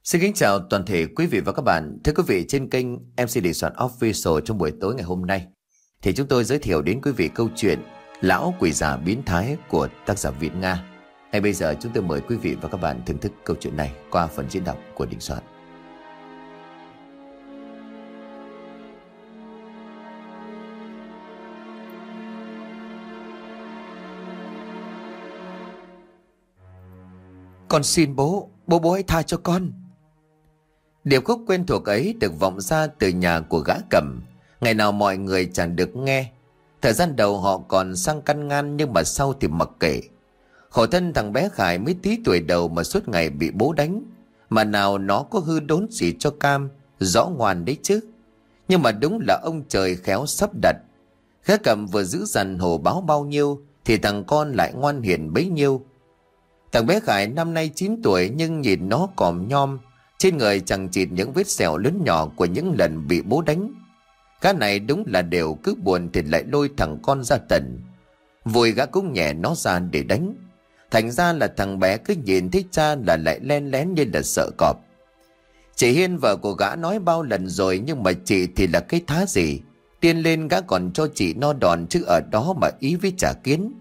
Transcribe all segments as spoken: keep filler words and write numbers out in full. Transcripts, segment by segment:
Xin kính chào toàn thể quý vị và các bạn. Thưa quý vị, trên kênh em xê Đình Soạn Official trong buổi tối ngày hôm nay thì chúng tôi giới thiệu đến quý vị câu chuyện Lão Quỷ Già Biến Thái của tác giả Việt Nga. Ngay bây giờ chúng tôi mời quý vị và các bạn thưởng thức câu chuyện này qua phần diễn đọc của Đình Soạn. Con xin bố, bố bố hãy tha cho con. Điệp khúc quen thuộc ấy được vọng ra từ nhà của gã Cẩm. Ngày nào mọi người chẳng được nghe. Thời gian đầu họ còn sang căn ngăn, nhưng mà sau thì mặc kệ. Khổ thân thằng bé Khải mới tí tuổi đầu mà suốt ngày bị bố đánh. Mà nào nó có hư đốn gì cho cam, rõ ngoan đấy chứ. Nhưng mà đúng là ông trời khéo sắp đặt. Gã Cẩm vừa giữ dằn hổ báo bao nhiêu thì thằng con lại ngoan hiền bấy nhiêu. Thằng bé Khải năm nay chín tuổi, nhưng nhìn nó còm nhom, trên người chẳng chịt những vết sẹo lớn nhỏ của những lần bị bố đánh. Gã này đúng là đều cứ buồn thì lại lôi thằng con ra tận. Vui gã cũng nhẹ nó ra để đánh. Thành ra là thằng bé cứ nhìn thấy cha là lại len lén như là sợ cọp. Chị Hiên vợ của gã nói bao lần rồi, nhưng mà chị thì là cái thá gì. Tiên lên gã còn cho chị no đòn chứ ở đó mà ý với trả kiến.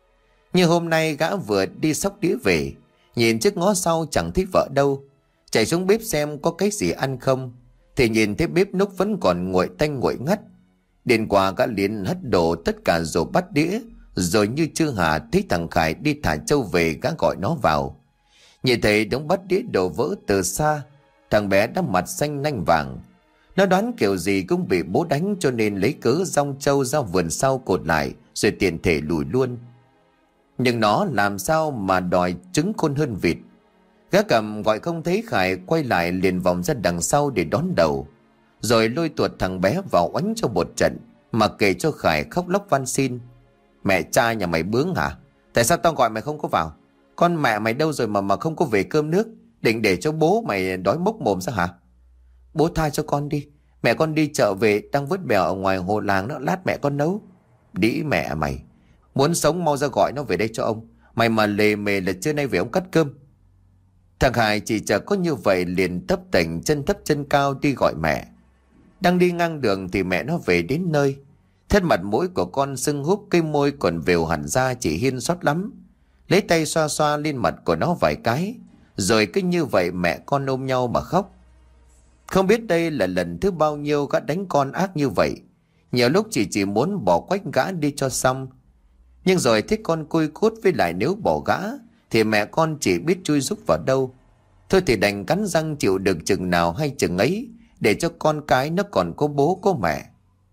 Như hôm nay gã vừa đi xóc đĩa về, nhìn trước ngó sau chẳng thích vợ đâu. Chạy xuống bếp xem có cái gì ăn không, thì nhìn thấy bếp núc vẫn còn nguội tanh nguội ngắt. Đến qua gã liền hất đổ tất cả rồi bắt đĩa. Rồi như chưa hà thấy thằng Khải đi thả trâu về, gã gọi nó vào. Nhìn thấy đống bát đĩa đổ vỡ từ xa, thằng bé đã mặt xanh nanh vàng. Nó đoán kiểu gì cũng bị bố đánh, cho nên lấy cớ rong trâu ra vườn sau cột lại, rồi tiện thể lùi luôn. Nhưng nó làm sao mà đòi trứng khôn hơn vịt. Gã Cầm gọi không thấy Khải, quay lại liền vòng ra đằng sau để đón đầu, rồi lôi tuột thằng bé vào oánh cho một trận, mà kể cho Khải khóc lóc van xin. Mẹ cha nhà mày bướng hả? Tại sao tao gọi mày không có vào? Con mẹ mày đâu rồi mà mà không có về cơm nước? Định để cho bố mày đói mốc mồm sao hả? Bố tha cho con đi. Mẹ con đi chợ về, đang vớt bèo ở ngoài hồ làng đó, lát mẹ con nấu. Đĩ mẹ mày. Muốn sống mau ra gọi nó về đây cho ông. Mày mà lề mề là trưa nay về ông cắt cơm. Thằng Hải chỉ chờ có như vậy liền tấp tỉnh chân thấp chân cao đi gọi mẹ. Đang đi ngang đường thì mẹ nó về đến nơi. Thân mặt mũi của con sưng húp, cây môi còn vều hẳn ra, chị Hiên xót lắm. Lấy tay xoa xoa lên mặt của nó vài cái, rồi cứ như vậy mẹ con ôm nhau mà khóc. Không biết đây là lần thứ bao nhiêu gã đánh con ác như vậy. Nhiều lúc chị chỉ muốn bỏ quách gã đi cho xong. Nhưng rồi thấy con côi cút, với lại nếu bỏ gã thì mẹ con chỉ biết chui rúc vào đâu. Thôi thì đành cắn răng chịu được chừng nào hay chừng ấy, để cho con cái nó còn có bố có mẹ.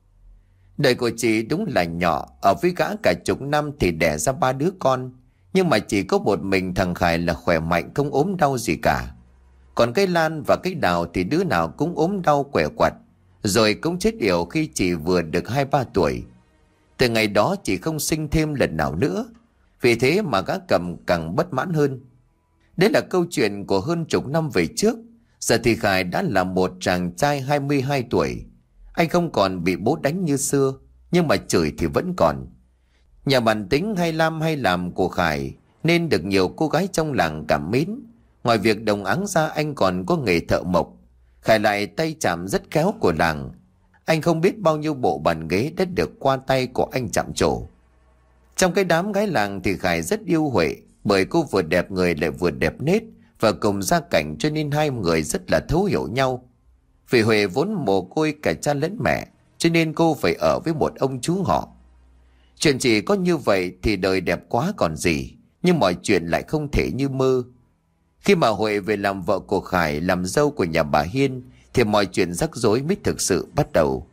Đời của chị đúng là nhỏ, ở với gã cả chục năm thì đẻ ra ba đứa con. Nhưng mà chỉ có một mình thằng Khải là khỏe mạnh, không ốm đau gì cả. Còn cái Lan và cái Đào thì đứa nào cũng ốm đau quẻ quặt, rồi cũng chết yểu khi chỉ vừa được hai ba tuổi. Từ ngày đó chị không sinh thêm lần nào nữa. Vì thế mà gã Cầm càng bất mãn hơn. Đấy là câu chuyện của hơn chục năm về trước. Giờ thì Khải đã là một chàng trai hai mươi hai tuổi. Anh không còn bị bố đánh như xưa, nhưng mà chửi thì vẫn còn. Nhà bản tính hay làm hay làm của Khải nên được nhiều cô gái trong làng cảm mến. Ngoài việc đồng áng ra, anh còn có nghề thợ mộc. Khải lại tay chạm rất khéo của làng. Anh không biết bao nhiêu bộ bàn ghế đã được qua tay của anh chạm trổ. Trong cái đám gái làng thì Khải rất yêu Huệ, bởi cô vừa đẹp người lại vừa đẹp nết, và cùng gia cảnh cho nên hai người rất là thấu hiểu nhau. Vì Huệ vốn mồ côi cả cha lẫn mẹ, cho nên cô phải ở với một ông chú họ. Chuyện chỉ có như vậy thì đời đẹp quá còn gì, nhưng mọi chuyện lại không thể như mơ. Khi mà Huệ về làm vợ của Khải, làm dâu của nhà bà Hiên, thì mọi chuyện rắc rối mới thực sự bắt đầu.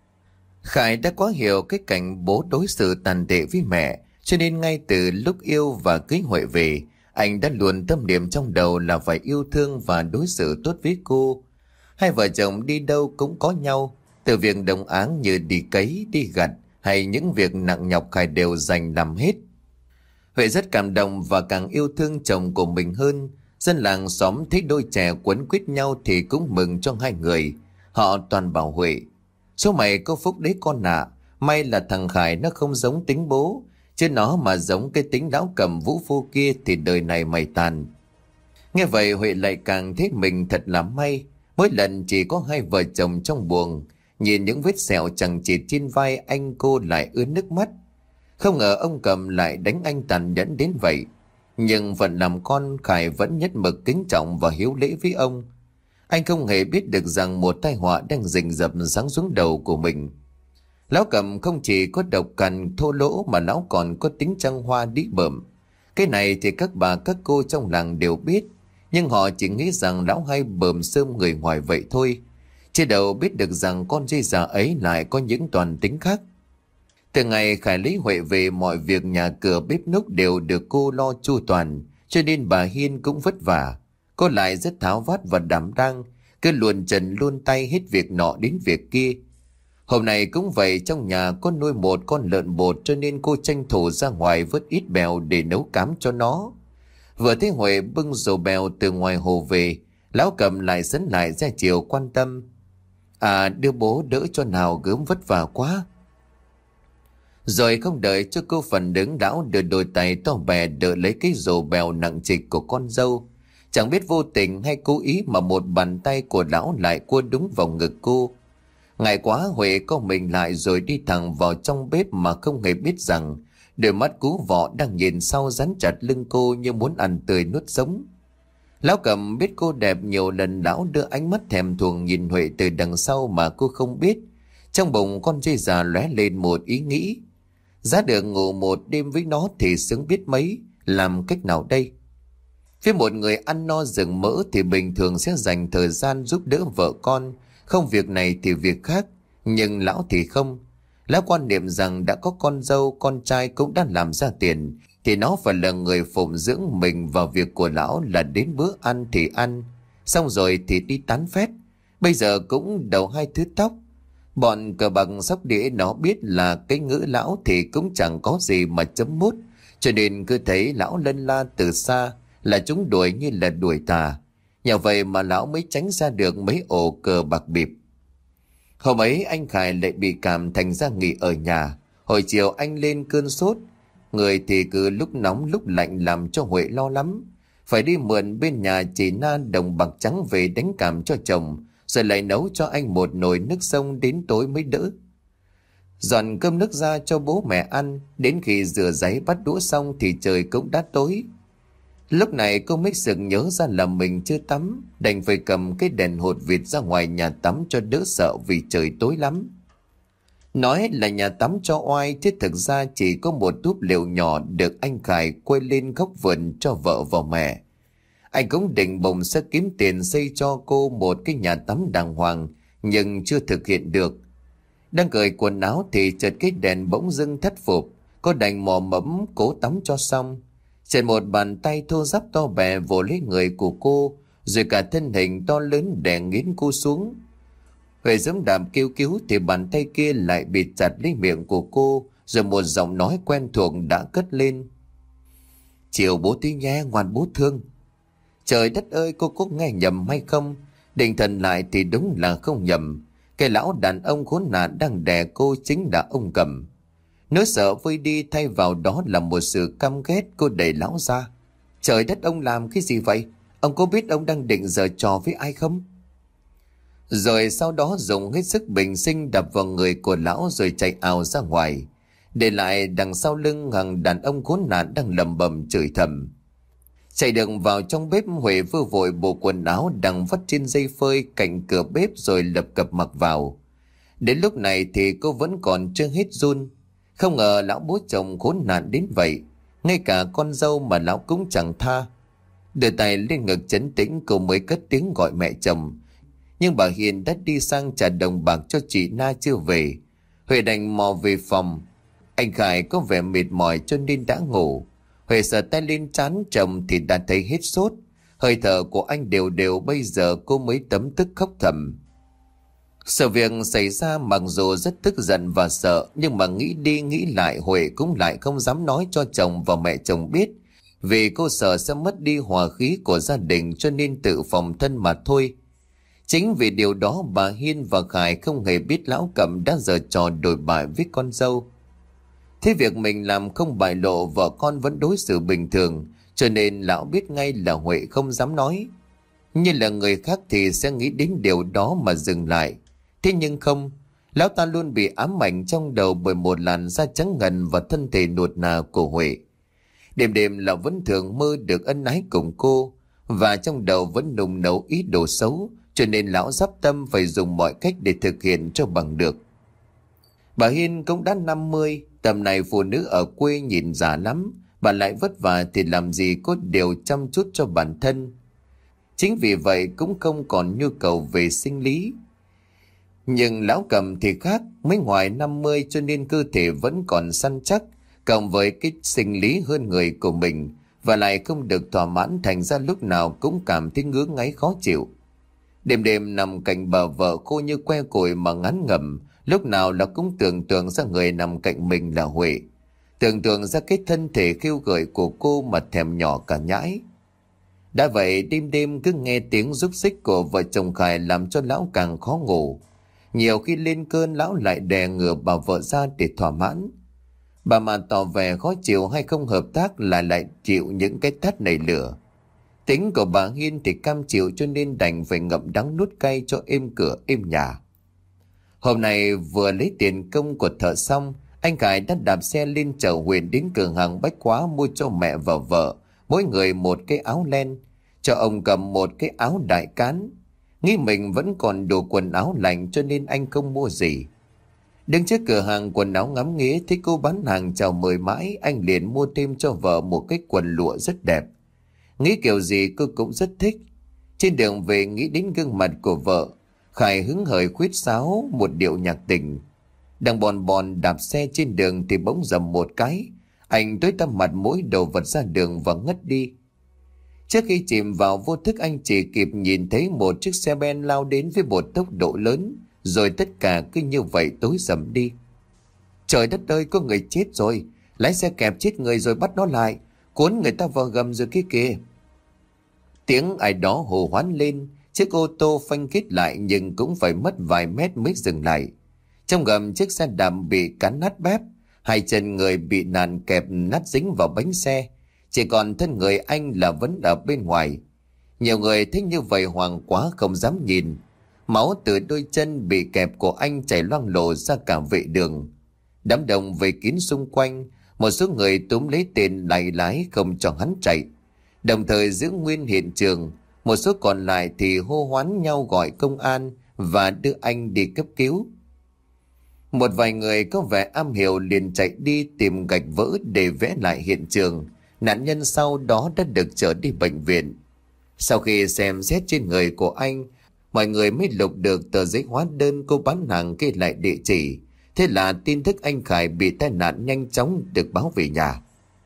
Khải đã quá hiểu cái cảnh bố đối xử tàn tệ với mẹ, cho nên ngay từ lúc yêu và cưới Huệ về, anh đã luôn tâm niệm trong đầu là phải yêu thương và đối xử tốt với cô. Hai vợ chồng đi đâu cũng có nhau, từ việc đồng áng như đi cấy, đi gặt hay những việc nặng nhọc Khải đều dành làm hết. Huệ rất cảm động và càng yêu thương chồng của mình hơn. Dân làng xóm thấy đôi trẻ quấn quýt nhau thì cũng mừng cho hai người. Họ toàn bảo Huệ: số mày có phúc đấy con ạ. May là thằng Khải nó không giống tính bố, chứ nó mà giống cái tính lão Cầm vũ phu kia thì đời này mày tàn. Nghe vậy Huệ lại càng thấy mình thật là may. Mỗi lần chỉ có hai vợ chồng trong buồng, nhìn những vết sẹo chằng chịt trên vai anh, cô lại ướt nước mắt. Không ngờ ông Cầm lại đánh anh tàn nhẫn đến vậy. Nhưng vẫn làm con, Khải vẫn nhất mực kính trọng và hiếu lễ với ông. Anh không hề biết được rằng một tai họa đang rình rập giáng xuống đầu của mình. Lão Cầm không chỉ có độc cằn thô lỗ mà lão còn có tính trăng hoa đĩ bợm. Cái này thì các bà các cô trong làng đều biết, nhưng họ chỉ nghĩ rằng lão hay bợm sơm người ngoài vậy thôi. Chứ đâu biết được rằng con dây già ấy lại có những toàn tính khác. Từ ngày Khải lấy Huệ về, mọi việc nhà cửa bếp núc đều được cô lo chu toàn, cho nên bà Hiên cũng vất vả. Cô lại rất tháo vát và đảm đang, cứ luồn trần luôn tay hết việc nọ đến việc kia. Hôm nay cũng vậy, trong nhà có nuôi một con lợn bột, cho nên cô tranh thủ ra ngoài vớt ít bèo để nấu cám cho nó. Vừa thấy Huệ bưng rổ bèo từ ngoài hồ về, lão Cầm lại dẫn lại ra chiều quan tâm. À, đưa bố đỡ cho nào, gớm vất vả quá. Rồi không đợi cho cô phần đứng, lão đưa đôi tay to bè đỡ lấy cái rổ bèo nặng trịch của con dâu. Chẳng biết vô tình hay cố ý mà một bàn tay của lão lại cua đúng vào ngực cô. Ngại quá, Huệ co mình lại rồi đi thẳng vào trong bếp mà không hề biết rằng đôi mắt cú vọ đang nhìn sau dán chặt lưng cô như muốn ăn tươi nuốt sống. Lão Cầm biết cô đẹp, nhiều lần lão đưa ánh mắt thèm thuồng nhìn Huệ từ đằng sau mà cô không biết. Trong bụng con dây già lóe lên một ý nghĩ. Giá được ngủ một đêm với nó thì sướng biết mấy, làm cách nào đây? Với một người ăn no rừng mỡ thì bình thường sẽ dành thời gian giúp đỡ vợ con, không việc này thì việc khác. Nhưng lão thì không. Lão quan niệm rằng đã có con dâu, con trai cũng đã làm ra tiền, thì nó phải là người phụng dưỡng mình, vào việc của lão là đến bữa ăn thì ăn, xong rồi thì đi tán phét. Bây giờ cũng đầu hai thứ tóc. Bọn cờ bạc sóc đĩa nó biết là cái ngữ lão thì cũng chẳng có gì mà chấm mút, cho nên cứ thấy lão lân la từ xa là chúng đuổi như là đuổi tà. Nhờ vậy mà lão mới tránh ra được mấy ổ cờ bạc bịp. Hôm ấy anh Khải lại bị cảm thành ra nghỉ ở nhà. Hồi chiều anh lên cơn sốt, người thì cứ lúc nóng lúc lạnh làm cho Huệ lo lắm. Phải đi mượn bên nhà chị Na đồng bạc trắng về đánh cảm cho chồng, rồi lại nấu cho anh một nồi nước sông đến tối mới đỡ. Dọn cơm nước ra cho bố mẹ ăn, đến khi rửa giấy bắt đũa xong thì trời cũng đã tối. Lúc này cô mới sực nhớ ra là mình chưa tắm, đành phải cầm cái đèn hột vịt ra ngoài nhà tắm cho đỡ sợ vì trời tối lắm. Nói là nhà tắm cho oai, chứ thực ra chỉ có một túp lều nhỏ được anh Khải quay lên góc vườn cho vợ và mẹ. Anh cũng định bụng sẽ kiếm tiền xây cho cô một cái nhà tắm đàng hoàng, nhưng chưa thực hiện được. Đang cởi quần áo thì chợt cái đèn bỗng dưng thất phục, cô đành mò mẫm cố tắm cho xong. Trên một bàn tay thô ráp to bè vồ lấy người của cô, rồi cả thân hình to lớn đè nghiến cô xuống. Huệ giẫm đạp kêu cứu thì bàn tay kia lại bịt chặt lấy miệng của cô, rồi một giọng nói quen thuộc đã cất lên. Chiều bố tí nhé, ngoan bố thương. Trời đất ơi, cô có nghe nhầm hay không? Định thần lại thì đúng là không nhầm. Cái lão đàn ông khốn nạn đang đè cô chính là ông Cầm. Nỗi sợ vơi đi, thay vào đó là một sự căm ghét. Cô đẩy lão ra. Trời đất, ông làm cái gì vậy? Ông có biết ông đang định giở trò với ai không? Rồi sau đó dùng hết sức bình sinh đập vào người của lão rồi chạy ào ra ngoài, để lại đằng sau lưng hàng đàn ông khốn nạn đang lầm bầm chửi thầm. Chạy được vào trong bếp, Huệ vừa vội bộ quần áo đang vắt trên dây phơi cạnh cửa bếp rồi lập cập mặc vào. Đến lúc này thì cô vẫn còn chưa hết run. Không ngờ lão bố chồng khốn nạn đến vậy, ngay cả con dâu mà lão cũng chẳng tha. Đưa tay lên ngực trấn tĩnh, cô mới cất tiếng gọi mẹ chồng. Nhưng bà Hiền đã đi sang trả đồng bạc cho chị Na chưa về. Huệ đành mò về phòng. Anh Khải có vẻ mệt mỏi cho nên đã ngủ. Huệ sờ tay lên trán chồng thì đã thấy hết sốt. Hơi thở của anh đều đều, bây giờ cô mới tấm tức khóc thầm. Sự việc xảy ra mặc dù rất tức giận và sợ, nhưng mà nghĩ đi nghĩ lại Huệ cũng lại không dám nói cho chồng và mẹ chồng biết, vì cô sợ sẽ mất đi hòa khí của gia đình, cho nên tự phòng thân mà thôi. Chính vì điều đó bà Hiên và Khải không hề biết lão Cẩm đã giở trò đổi bại với con dâu. Thế việc mình làm không bại lộ, vợ con vẫn đối xử bình thường, cho nên lão biết ngay là Huệ không dám nói. Như là người khác thì sẽ nghĩ đến điều đó mà dừng lại. Thế nhưng không, lão ta luôn bị ám ảnh trong đầu bởi một làn da trắng ngần và thân thể nuột nà của Huệ. Đêm đêm lão vẫn thường mơ được ân ái cùng cô, và trong đầu vẫn nung nấu ý đồ xấu, cho nên lão dắp tâm phải dùng mọi cách để thực hiện cho bằng được. Bà Hiên cũng đã năm mươi, tầm này phụ nữ ở quê nhìn già lắm, bà lại vất vả thì làm gì có điều chăm chút cho bản thân. Chính vì vậy cũng không còn nhu cầu về sinh lý. Nhưng lão Cầm thì khác, mới ngoài năm mươi cho nên cơ thể vẫn còn săn chắc, cộng với cái sinh lý hơn người của mình, và lại không được thỏa mãn, thành ra lúc nào cũng cảm thấy ngứa ngáy khó chịu. Đêm đêm nằm cạnh bờ vợ cô như que củi mà ngán ngẩm, lúc nào là cũng tưởng tượng ra người nằm cạnh mình là Huệ, tưởng tượng ra cái thân thể khiêu gợi của cô mà thèm nhỏ cả nhãi. Đã vậy đêm đêm cứ nghe tiếng rúc xích của vợ chồng Khải làm cho lão càng khó ngủ. Nhiều khi lên cơn lão lại đè ngửa bà vợ ra để thỏa mãn. Bà mà tỏ vẻ khó chịu hay không hợp tác là lại chịu những cái tát nảy lửa. Tính của bà Hiên thì cam chịu cho nên đành phải ngậm đắng nuốt cay cho êm cửa êm nhà. Hôm nay vừa lấy tiền công của thợ xong, anh Khải đã đạp xe lên chở Huyền đến cửa hàng bách hóa mua cho mẹ và vợ mỗi người một cái áo len, cho ông Cầm một cái áo đại cán. Nghĩ mình vẫn còn đủ quần áo lạnh cho nên anh không mua gì. Đứng trước cửa hàng quần áo ngắm nghía thấy cô bán hàng chào mời mãi, anh liền mua thêm cho vợ một cái quần lụa rất đẹp. Nghĩ kiểu gì cô cũng rất thích. Trên đường về nghĩ đến gương mặt của vợ, Khải hứng hởi khuyết sáo một điệu nhạc tình. Đang bòn bòn đạp xe trên đường thì bỗng dầm một cái, anh tối tăm mặt mũi đổ vật ra đường và ngất đi. Trước khi chìm vào vô thức, anh chỉ kịp nhìn thấy một chiếc xe ben lao đến với một tốc độ lớn, rồi tất cả cứ như vậy tối sầm đi. Trời đất ơi, có người chết rồi, lái xe kẹp chết người rồi bắt nó lại, cuốn người ta vào gầm rồi kia kìa. Tiếng ai đó hô hoán lên, chiếc ô tô phanh kít lại nhưng cũng phải mất vài mét mới dừng lại. Trong gầm chiếc xe đạp bị cán nát bét, hai chân người bị nạn kẹp nát dính vào bánh xe, chỉ còn thân người anh là vẫn ở bên ngoài. Nhiều người thấy như vậy hoảng quá không dám nhìn. Máu từ đôi chân bị kẹp của anh chảy loang lổ ra cả vệ đường. Đám đông vây kín xung quanh, một số người túm lấy tên lái lái không cho hắn chạy, đồng thời giữ nguyên hiện trường. Một số còn lại thì hô hoán nhau gọi công an và đưa anh đi cấp cứu. Một vài người có vẻ am hiểu liền chạy đi tìm gạch vỡ để vẽ lại hiện trường. Nạn nhân sau đó đã được trở đi bệnh viện. Sau khi xem xét trên người của anh, mọi người mới lục được tờ giấy hóa đơn cô bán hàng ghi lại địa chỉ. Thế là tin tức anh Khải bị tai nạn nhanh chóng được báo về nhà.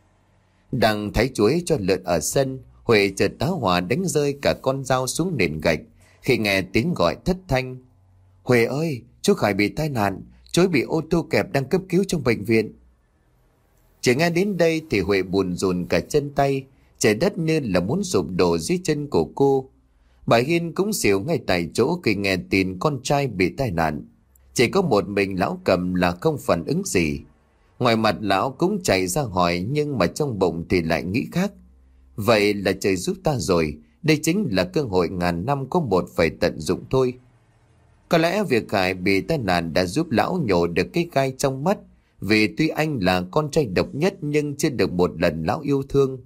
Đang thái chuối cho lợn ở sân, Huệ chợt tá hỏa đánh rơi cả con dao xuống nền gạch khi nghe tiếng gọi thất thanh. Huệ ơi, chú Khải bị tai nạn, chú bị ô tô kẹp đang cấp cứu trong bệnh viện. Chỉ nghe đến đây thì Huệ buồn rùn cả chân tay, trời đất như là muốn sụp đổ dưới chân của cô. Bà Hiên cũng xỉu ngay tại chỗ khi nghe tin con trai bị tai nạn. Chỉ có một mình lão Cầm là không phản ứng gì. Ngoài mặt lão cũng chạy ra hỏi, nhưng mà trong bụng thì lại nghĩ khác. Vậy là trời giúp ta rồi, đây chính là cơ hội ngàn năm có một phải tận dụng thôi. Có lẽ việc Khải bị tai nạn đã giúp lão nhổ được cái gai trong mắt, vì tuy anh là con trai độc nhất nhưng chưa được một lần lão yêu thương.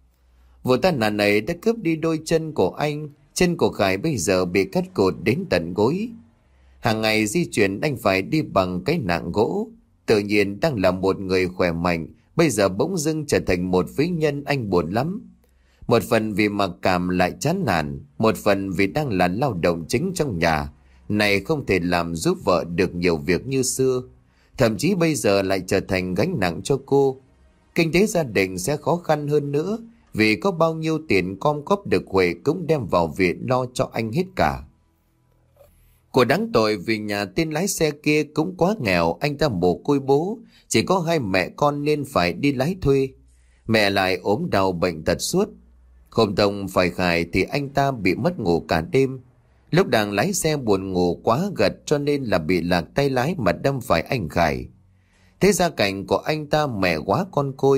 Vụ tai nạn này đã cướp đi đôi chân của anh, chân của Khải bây giờ bị cắt cột đến tận gối. Hàng ngày di chuyển anh phải đi bằng cái nạng gỗ. Tự nhiên đang là một người khỏe mạnh, bây giờ bỗng dưng trở thành một phế nhân, anh buồn lắm. Một phần vì mặc cảm lại chán nản, một phần vì đang là lao động chính trong nhà, này không thể làm giúp vợ được nhiều việc như xưa. Thậm chí bây giờ lại trở thành gánh nặng cho cô. Kinh tế gia đình sẽ khó khăn hơn nữa, vì có bao nhiêu tiền com góp được Huệ cũng đem vào viện lo cho anh hết cả. Của đáng tội vì nhà tên lái xe kia cũng quá nghèo, anh ta mồ côi bố, chỉ có hai mẹ con nên phải đi lái thuê. Mẹ lại ốm đau bệnh tật suốt. Hôm Tông phải Khải thì anh ta bị mất ngủ cả đêm. Lúc đang lái xe buồn ngủ quá gật cho nên là bị lạc tay lái mà đâm phải anh Khải. Thế gia cảnh của anh ta mẹ quá con côi,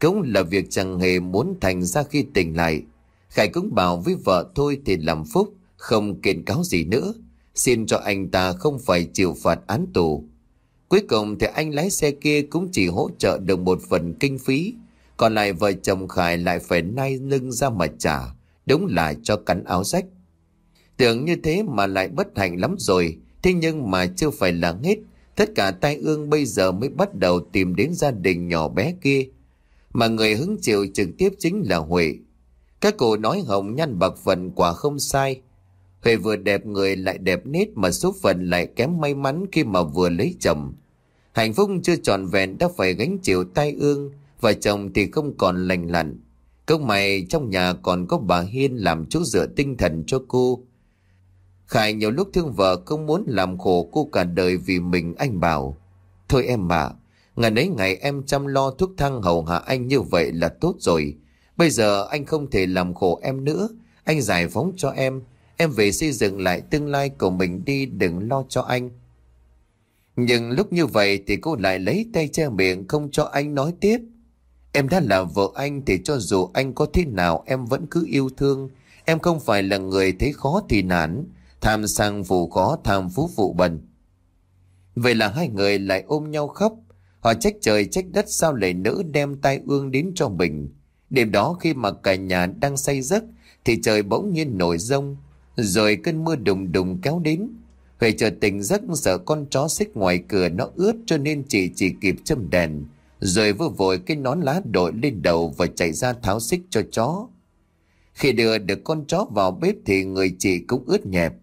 cũng là việc chẳng hề muốn thành ra khi tỉnh lại. Khải cũng bảo với vợ thôi thì làm phúc, không kiện cáo gì nữa, xin cho anh ta không phải chịu phạt án tù. Cuối cùng thì anh lái xe kia cũng chỉ hỗ trợ được một phần kinh phí, còn lại vợ chồng Khải lại phải nai lưng ra mà trả, đúng là cho cắn áo rách. Tưởng như thế mà lại bất hạnh lắm rồi, thế nhưng mà chưa phải là hết. Tất cả tai ương bây giờ mới bắt đầu tìm đến gia đình nhỏ bé kia, mà người hứng chịu trực tiếp chính là Huệ. Các cụ nói hồng nhan bạc phận quả không sai. Huệ vừa đẹp người lại đẹp nết, mà số phận lại kém may mắn khi mà vừa lấy chồng. Hạnh phúc chưa trọn vẹn đã phải gánh chịu tai ương, và chồng thì không còn lành lặn. Công mày trong nhà còn có bà Hiên làm chỗ dựa tinh thần cho cô. Khải nhiều lúc thương vợ không muốn làm khổ cô cả đời vì mình. Anh bảo: thôi em ạ, ngày ấy ngày em chăm lo thuốc thang hầu hạ anh như vậy là tốt rồi. Bây giờ anh không thể làm khổ em nữa. Anh giải phóng cho em, em về xây dựng lại tương lai của mình đi, đừng lo cho anh. Nhưng lúc như vậy thì cô lại lấy tay che miệng không cho anh nói tiếp. Em đã là vợ anh thì cho dù anh có thế nào em vẫn cứ yêu thương. Em không phải là người thấy khó thì nản, tham sang phụ khó, tham phú phụ bần. Vậy là hai người lại ôm nhau khóc. Họ trách trời trách đất sao lại nỡ đem tai ương đến cho mình. Đêm đó khi mà cả nhà đang say giấc thì trời bỗng nhiên nổi giông, rồi cơn mưa đùng đùng kéo đến. Huệ chợt tỉnh giấc, sợ con chó xích ngoài cửa nó ướt cho nên chị chỉ kịp châm đèn, rồi vừa vội cái nón lá đội lên đầu và chạy ra tháo xích cho chó. Khi đưa được con chó vào bếp thì người chị cũng ướt nhẹp.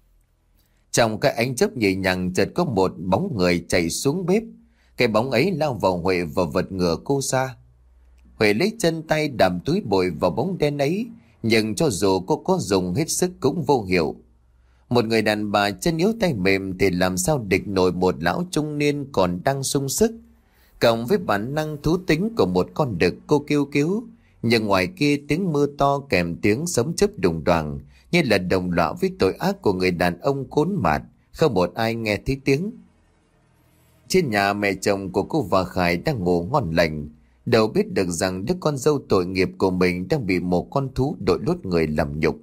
Trong cái ánh chớp nhẹ nhàng chợt có một bóng người chạy xuống bếp. Cái bóng ấy lao vào Huệ và vật ngửa cô ra. Huệ lấy chân tay đạp túi bụi vào bóng đen ấy, nhưng cho dù cô có dùng hết sức cũng vô hiệu. Một người đàn bà chân yếu tay mềm thì làm sao địch nổi một lão trung niên còn đang sung sức. Cộng với bản năng thú tính của một con đực, cô kêu cứu. Nhưng ngoài kia tiếng mưa to kèm tiếng sấm chớp đùng đoàng như là đồng lõa với tội ác của người đàn ông khốn mạt. Không một ai nghe thấy tiếng. Trên nhà, mẹ chồng của cô và Khải đang ngủ ngon lành, đâu biết được rằng đứa con dâu tội nghiệp của mình đang bị một con thú đội lốt người làm nhục.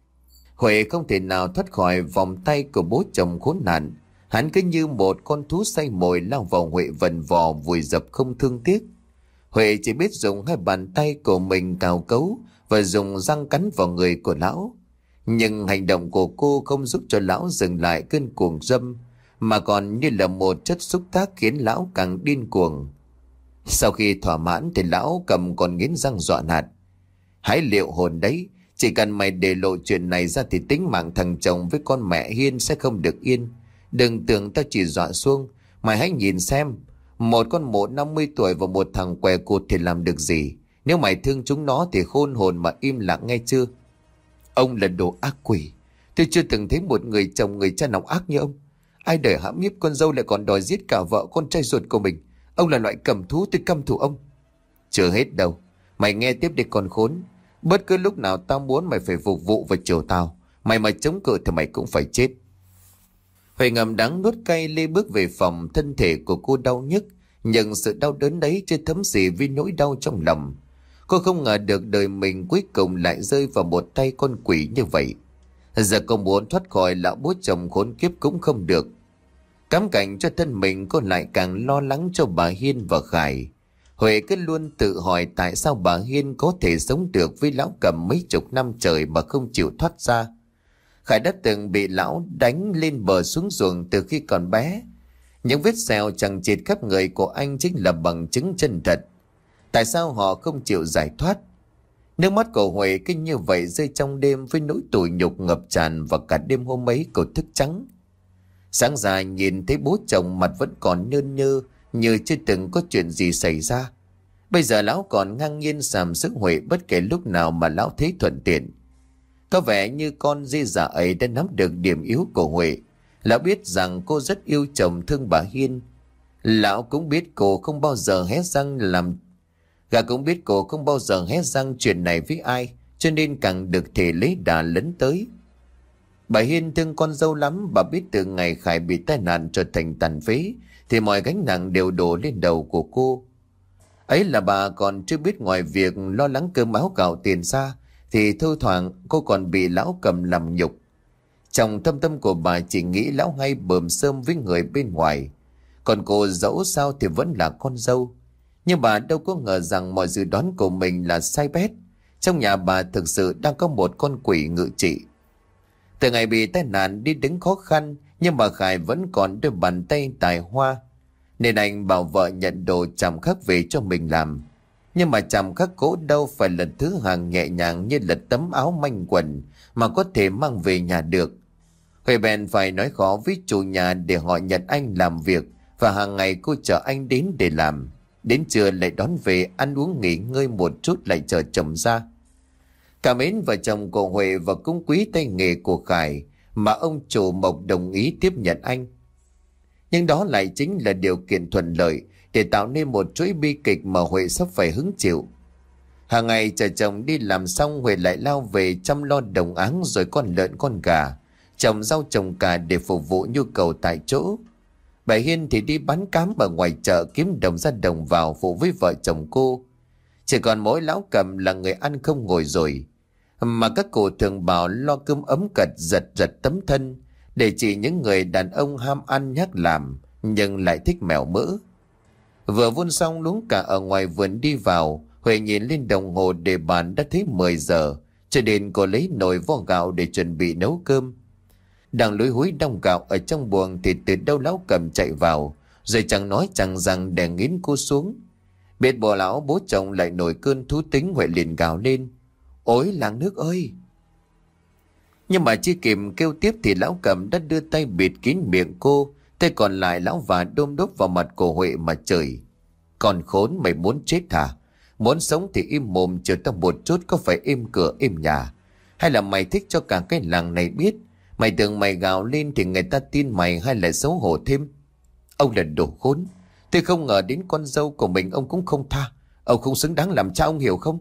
Huệ không thể nào thoát khỏi vòng tay của bố chồng khốn nạn. Hắn cứ như một con thú say mồi lao vào Huệ vần vò vùi dập không thương tiếc. Huệ chỉ biết dùng hai bàn tay của mình cào cấu và dùng răng cắn vào người của lão. Nhưng hành động của cô không giúp cho lão dừng lại cơn cuồng dâm, mà còn như là một chất xúc tác khiến lão càng điên cuồng. Sau khi thỏa mãn thì lão cầm còn nghiến răng dọa nạt: hãy liệu hồn đấy, chỉ cần mày để lộ chuyện này ra thì tính mạng thằng chồng với con mẹ Hiên sẽ không được yên. Đừng tưởng tao chỉ dọa xuông, mày hãy nhìn xem, một con mụ năm mươi tuổi và một thằng què cụt thì làm được gì. Nếu mày thương chúng nó thì khôn hồn mà im lặng nghe chưa. Ông là đồ ác quỷ, tôi chưa từng thấy một người chồng người cha nào ác như ông. Ai đời hãm hiếp con dâu lại còn đòi giết cả vợ con trai ruột của mình. Ông là loại cầm thú, tôi căm thù ông. Chưa hết đâu, mày nghe tiếp đi con khốn. Bất cứ lúc nào tao muốn mày phải phục vụ và chiều tao. Mày mà chống cự thì mày cũng phải chết. Huệ ngầm đắng nuốt cay lê bước về phòng. Thân thể của cô đau nhức, nhưng sự đau đớn đấy chưa thấm gì với nỗi đau trong lòng. Cô không ngờ được đời mình cuối cùng lại rơi vào một tay con quỷ như vậy. Giờ cô muốn thoát khỏi lão bố chồng khốn kiếp cũng không được. Cắm cảnh cho thân mình, cô lại càng lo lắng cho bà Hiên và Khải. Huệ cứ luôn tự hỏi tại sao bà Hiên có thể sống được với lão Cầm mấy chục năm trời mà không chịu thoát ra. Khải đã từng bị lão đánh lên bờ xuống ruộng từ khi còn bé. Những vết sẹo chằng chịt khắp người của anh chính là bằng chứng chân thật. Tại sao họ không chịu giải thoát? Nước mắt của Huệ cứ như vậy rơi trong đêm với nỗi tủi nhục ngập tràn, và cả đêm hôm ấy cô thức trắng. Sáng ra nhìn thấy bố chồng mặt vẫn còn nhơn nhơ như chưa từng có chuyện gì xảy ra. Bây giờ lão còn ngang nhiên sàm sức Huệ bất kể lúc nào mà lão thấy thuận tiện. Có vẻ như con dê già ấy đã nắm được điểm yếu của Huệ. Lão biết rằng cô rất yêu chồng thương bà Hiên. Lão cũng biết cô không bao giờ hé răng làm Gà cũng biết cô không bao giờ hé răng chuyện này với ai, cho nên càng được thể lấy đà lấn tới. Bà Hiên thương con dâu lắm. Bà biết từ ngày Khải bị tai nạn trở thành tàn phế thì mọi gánh nặng đều đổ lên đầu của cô. Ấy là bà còn chưa biết ngoài việc lo lắng cơm áo gạo tiền xa, thì thâu thoảng cô còn bị lão Cầm làm nhục. Trong thâm tâm của bà chỉ nghĩ lão hay bờm sơm với người bên ngoài. Còn cô dẫu sao thì vẫn là con dâu. Nhưng bà đâu có ngờ rằng mọi dự đoán của mình là sai bét. Trong nhà bà thực sự đang có một con quỷ ngự trị. Từ ngày bị tai nạn đi đứng khó khăn, nhưng bà Khải vẫn còn đôi bàn tay tài hoa. Nên anh bảo vợ nhận đồ chạm khắc về cho mình làm. Nhưng mà chạm khắc gỗ đâu phải là thứ hàng nhẹ nhàng như là tấm áo manh quần mà có thể mang về nhà được. Huệ bèn phải nói khó với chủ nhà để họ nhận anh làm việc, và hàng ngày cô chở anh đến để làm. Đến trưa lại đón về ăn uống nghỉ ngơi một chút lại chờ chồng ra. Cảm mến vợ chồng của Huệ và cũng quý tay nghề của Khải mà ông chủ Mộc đồng ý tiếp nhận anh. Nhưng đó lại chính là điều kiện thuận lợi để tạo nên một chuỗi bi kịch mà Huệ sắp phải hứng chịu. Hàng ngày chờ chồng đi làm xong, Huệ lại lao về chăm lo đồng áng rồi con lợn con gà, trồng rau trồng cà để phục vụ nhu cầu tại chỗ. Bà Hiên thì đi bán cám ở ngoài chợ kiếm đồng ra đồng vào phụ với vợ chồng cô. Chỉ còn mỗi lão Cầm là người ăn không ngồi rồi, mà các cụ thường bảo lo cơm ấm cật giật giật tấm thân, để chỉ những người đàn ông ham ăn nhắc làm nhưng lại thích mèo mỡ. Vừa vun xong luống cả ở ngoài vườn đi vào, Huệ nhìn lên đồng hồ để bàn đã thấy mười giờ, cho nên cô lấy nồi vo gạo để chuẩn bị nấu cơm. Đang lúi húi đong gạo ở trong buồng thì từ đâu lão Cầm chạy vào, rồi chẳng nói chẳng rằng đè nghiến cô xuống. Biết bộ lão bố chồng lại nổi cơn thú tính, Huệ liền gào lên: "Ôi làng nước ơi!" Nhưng mà chưa kịp kêu tiếp thì lão Cầm đã đưa tay bịt kín miệng cô, tay còn lại lão và đôm đốp vào mặt của Huệ mà chửi: "Còn khốn, mày muốn chết hả? Muốn sống thì im mồm chờ tao một chút, có phải im cửa im nhà? Hay là mày thích cho cả cái làng này biết? Mày tưởng mày gào lên thì người ta tin mày hay là xấu hổ thêm? Ông là đồ khốn. Tôi không ngờ đến con dâu của mình ông cũng không tha. Ông không xứng đáng làm cha, ông hiểu không?"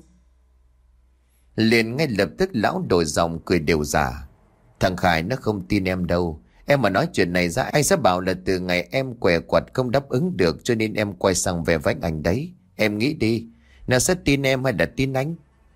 Liền ngay lập tức lão đổi giọng cười đều giả: "Thằng Khải nó không tin em đâu. Em mà nói chuyện này ra, anh sẽ bảo là từ ngày em què quặt không đáp ứng được cho nên em quay sang về với anh đấy. Em nghĩ đi, nó sẽ tin em hay là tin anh?"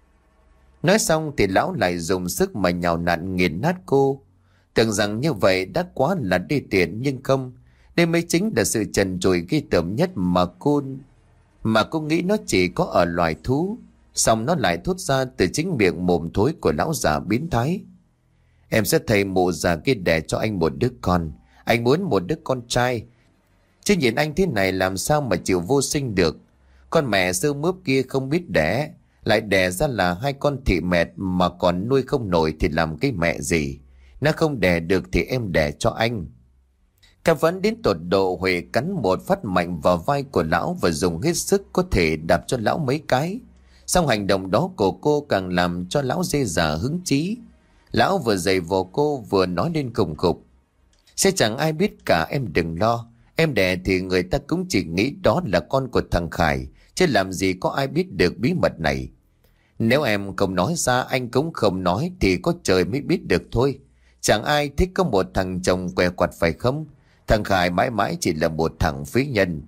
Nói xong thì lão lại dùng sức mà nhào nặn nghiền nát cô. Tưởng rằng như vậy đã quá là đê tiện, nhưng không. Đây mới chính là sự trần trụi ghê tởm nhất mà cô Mà cô nghĩ nó chỉ có ở loài thú. Xong nó lại thốt ra từ chính miệng mồm thối của lão già biến thái: "Em sẽ thầy mụ già kia đẻ cho anh một đứa con. Anh muốn một đứa con trai. Chứ nhìn anh thế này làm sao mà chịu vô sinh được. Con mẹ sơ mướp kia không biết đẻ, lại đẻ ra là hai con thị mệt mà còn nuôi không nổi thì làm cái mẹ gì. Nó không đẻ được thì em đẻ cho anh." Cam vẫn đến tột độ, Huệ cắn một phát mạnh vào vai của lão và dùng hết sức có thể đạp cho lão mấy cái. Xong hành động đó của cô càng làm cho lão dê già hứng chí. Lão vừa giày vò cô vừa nói lên khùng khục: "Sẽ chẳng ai biết cả, em đừng lo. Em đẻ thì người ta cũng chỉ nghĩ đó là con của thằng Khải, chứ làm gì có ai biết được bí mật này. Nếu em không nói ra, anh cũng không nói, thì có trời mới biết được thôi. Chẳng ai thích có một thằng chồng què quặt phải không? Thằng Khải mãi mãi chỉ là một thằng phí nhân."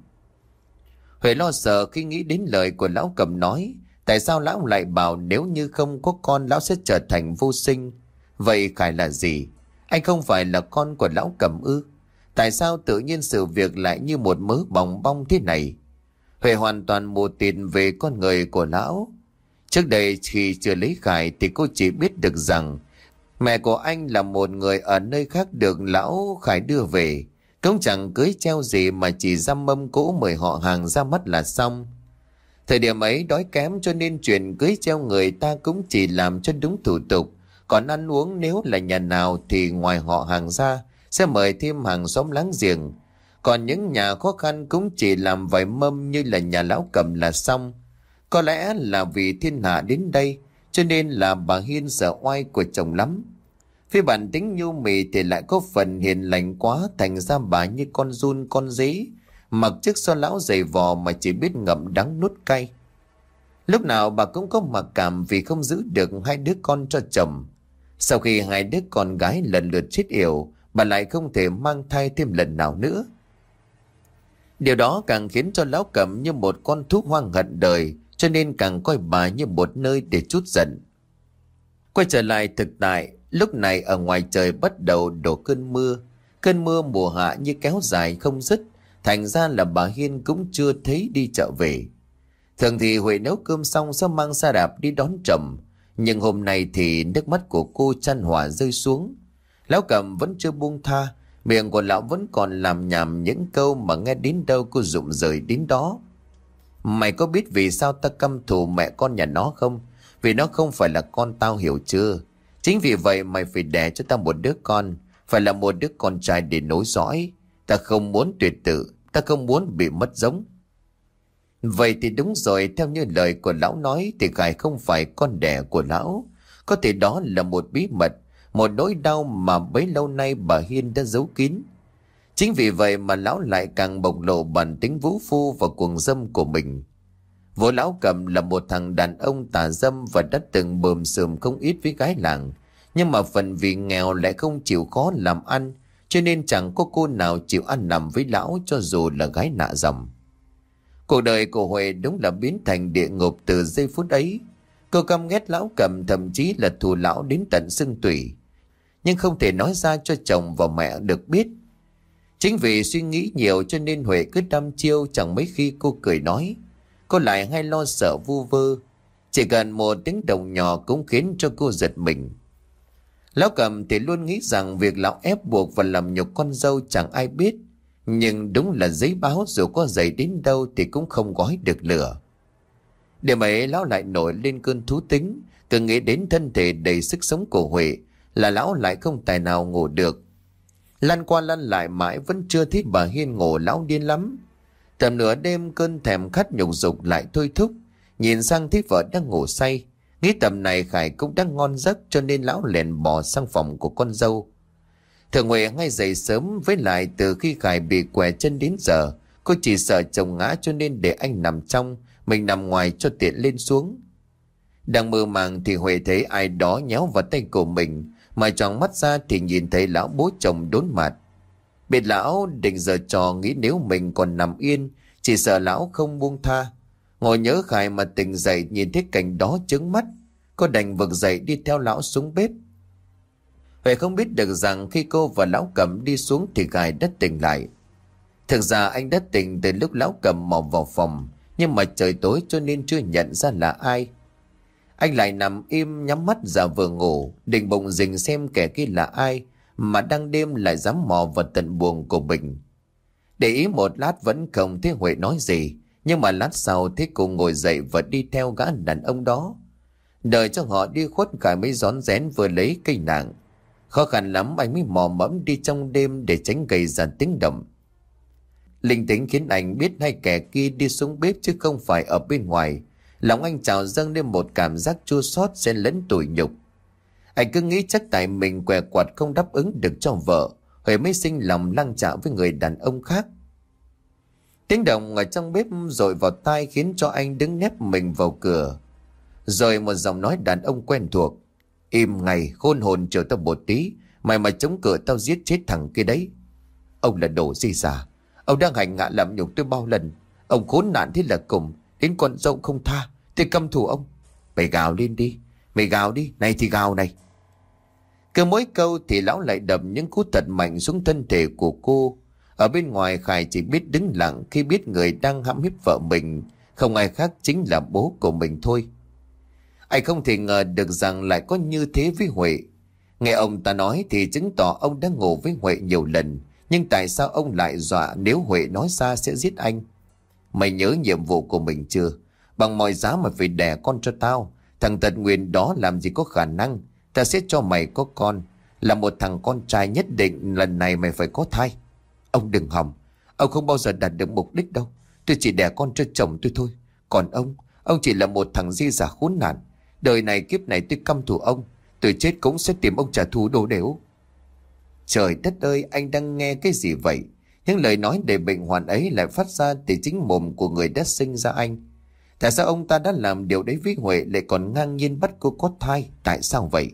Huệ lo sợ khi nghĩ đến lời của lão Cầm nói. Tại sao lão lại bảo nếu như không có con lão sẽ trở thành vô sinh? Vậy Khải là gì? Anh không phải là con của lão Cầm ư? Tại sao tự nhiên sự việc lại như một mớ bòng bong thế này? Huệ hoàn toàn mù tịt về con người của lão. Trước đây khi chưa lấy Khải thì cô chỉ biết được rằng mẹ của anh là một người ở nơi khác được lão Khải đưa về. Cũng chẳng cưới treo gì mà chỉ dăm mâm cỗ mời họ hàng ra mắt là xong. Thời điểm ấy đói kém cho nên chuyện cưới treo người ta cũng chỉ làm cho đúng thủ tục. Còn ăn uống nếu là nhà nào thì ngoài họ hàng ra sẽ mời thêm hàng xóm láng giềng. Còn những nhà khó khăn cũng chỉ làm vài mâm như là nhà lão Cầm là xong. Có lẽ là vì thiên hạ đến đây cho nên là bà Hiên sợ oai của chồng lắm. Phía bản tính nhu mì thì lại có phần hiền lành quá, thành ra bà như con giun con dế, mặc chiếc so lão dày vò mà chỉ biết ngậm đắng nuốt cay. Lúc nào bà cũng có mặc cảm vì không giữ được hai đứa con cho chồng. Sau khi hai đứa con gái lần lượt chết yểu, bà lại không thể mang thai thêm lần nào nữa. Điều đó càng khiến cho lão Cẩm như một con thú hoang hận đời, cho nên càng coi bà như một nơi để trút giận. Quay trở lại thực tại, lúc này ở ngoài trời bắt đầu đổ cơn mưa. Cơn mưa mùa hạ như kéo dài không dứt, thành ra là bà Hiên cũng chưa thấy đi chợ về. Thường thì Huệ nấu cơm xong sẽ mang xe đạp đi đón chồng, nhưng hôm nay thì nước mắt của cô chan hòa rơi xuống. Lão Cẩm vẫn chưa buông tha, miệng của lão vẫn còn làm nhảm những câu mà nghe đến đâu cô rụng rời đến đó. Mày có biết vì sao ta căm thù mẹ con nhà nó không? Vì nó không phải là con tao, hiểu chưa? Chính vì vậy mày phải đẻ cho tao một đứa con, phải là một đứa con trai để nối dõi. Ta không muốn tuyệt tự, ta không muốn bị mất giống. Vậy thì đúng rồi, theo như lời của lão nói thì Khải không phải con đẻ của lão. Có thể đó là một bí mật, một nỗi đau mà bấy lâu nay bà Hiên đã giấu kín. Chính vì vậy mà lão lại càng bộc lộ bản tính vũ phu và cuồng dâm của mình. Vợ lão Cẩm là một thằng đàn ông tà dâm và đã từng bờm sờm không ít với gái làng. Nhưng mà phần vì nghèo lại không chịu khó làm ăn, cho nên chẳng có cô nào chịu ăn nằm với lão cho dù là gái nạ dòng. Cuộc đời của Huệ đúng là biến thành địa ngục từ giây phút ấy. Cô căm ghét lão Cẩm, thậm chí là thù lão đến tận xương tủy, nhưng không thể nói ra cho chồng và mẹ được biết. Chính vì suy nghĩ nhiều cho nên Huệ cứ đăm chiêu, chẳng mấy khi cô cười nói. Cô lại hay lo sợ vu vơ, chỉ cần một tiếng động nhỏ cũng khiến cho cô giật mình. Lão Cẩm thì luôn nghĩ rằng việc lão ép buộc và làm nhục con dâu chẳng ai biết, nhưng đúng là giấy báo dù có dày đến đâu thì cũng không gói được lửa. Điểm ấy lão lại nổi lên cơn thú tính, cứ nghĩ đến thân thể đầy sức sống của Huệ là lão lại không tài nào ngủ được. Lăn qua lăn lại mãi vẫn chưa thấy bà Hiên ngủ, lão điên lắm. Tầm nửa đêm cơn thèm khát nhục dục lại thôi thúc, nhìn sang thấy vợ đang ngủ say, nghĩ tầm này Khải cũng đang ngon giấc, cho nên lão lèn bò sang phòng của con dâu. Thường Huệ ngay dậy sớm, với lại từ khi Khải bị què chân đến giờ cô chỉ sợ chồng ngã cho nên để anh nằm trong, mình nằm ngoài cho tiện lên xuống. Đang mơ màng thì Huệ thấy ai đó nhéo vào tay của mình, mà tròn mắt ra thì nhìn thấy lão bố chồng đốn mặt. Biết lão định giở trò, nghĩ nếu mình còn nằm yên chỉ sợ lão không buông tha. Ngồi nhớ Khải mà tỉnh dậy nhìn thấy cảnh đó chướng mắt, cô đành vực dậy đi theo lão xuống bếp. Huệ không biết được rằng khi cô và lão Cẩm đi xuống thì Khải đã tỉnh lại. Thực ra anh đã tỉnh từ lúc lão Cẩm mò vào phòng, nhưng mà trời tối cho nên chưa nhận ra là ai. Anh lại nằm im nhắm mắt giả vờ ngủ, định bụng rình xem kẻ kia là ai mà đang đêm lại dám mò vào tận buồng của mình. Để ý một lát vẫn không thấy Huệ nói gì, nhưng mà lát sau thấy cô ngồi dậy và đi theo gã đàn ông đó. Đợi cho họ đi khuất, Khải mới rón rén vừa lấy cây nạng. Khó khăn lắm anh mới mò mẫm đi trong đêm để tránh gây ra tiếng động. Linh tính khiến anh biết hai kẻ kia đi xuống bếp chứ không phải ở bên ngoài. Lòng anh trào dâng lên một cảm giác chua xót xen lẫn tủi nhục. Anh cứ nghĩ chắc tại mình què quặt không đáp ứng được cho vợ, Huệ mới sinh lòng lăng chạo với người đàn ông khác. Tiếng động ở trong bếp dội vào tai khiến cho anh đứng nép mình vào cửa. Rồi một giọng nói đàn ông quen thuộc. Im ngay, khôn hồn chờ tao một tí, mày mà chống cự tao giết chết thằng kia đấy. Ông là đồ gì già, ông đang hành hạ làm nhục tôi bao lần. Ông khốn nạn thế là cùng, đến con dâu không tha, tôi căm thù ông. Mày gào lên đi, mày gào đi, này thì gào này. Cứ mỗi câu thì lão lại đập những cú thật mạnh xuống thân thể của cô. Ở bên ngoài Khải chỉ biết đứng lặng khi biết người đang hãm hiếp vợ mình không ai khác chính là bố của mình thôi. Anh không thể ngờ được rằng lại có như thế với Huệ. Nghe ông ta nói thì chứng tỏ ông đã ngủ với Huệ nhiều lần, nhưng tại sao ông lại dọa nếu Huệ nói ra sẽ giết anh? Mày nhớ nhiệm vụ của mình chưa? Bằng mọi giá mà phải đẻ con cho tao. Thằng Tật Nguyên đó làm gì có khả năng. Ta sẽ cho mày có con. Là một thằng con trai nhất định lần này mày phải có thai. Ông đừng hòng. Ông không bao giờ đạt được mục đích đâu. Tôi chỉ đẻ con cho chồng tôi thôi. Còn ông, ông chỉ là một thằng di giả khốn nạn. Đời này kiếp này tôi căm thù ông. Tôi chết cũng sẽ tìm ông trả thù đồ đểu. Trời đất ơi, anh đang nghe cái gì vậy? Những lời nói đầy bệnh hoạn ấy lại phát ra từ chính mồm của người đã sinh ra anh. Tại sao ông ta đã làm điều đấy với Huệ lại còn ngang nhiên bắt cô có thai? Tại sao vậy?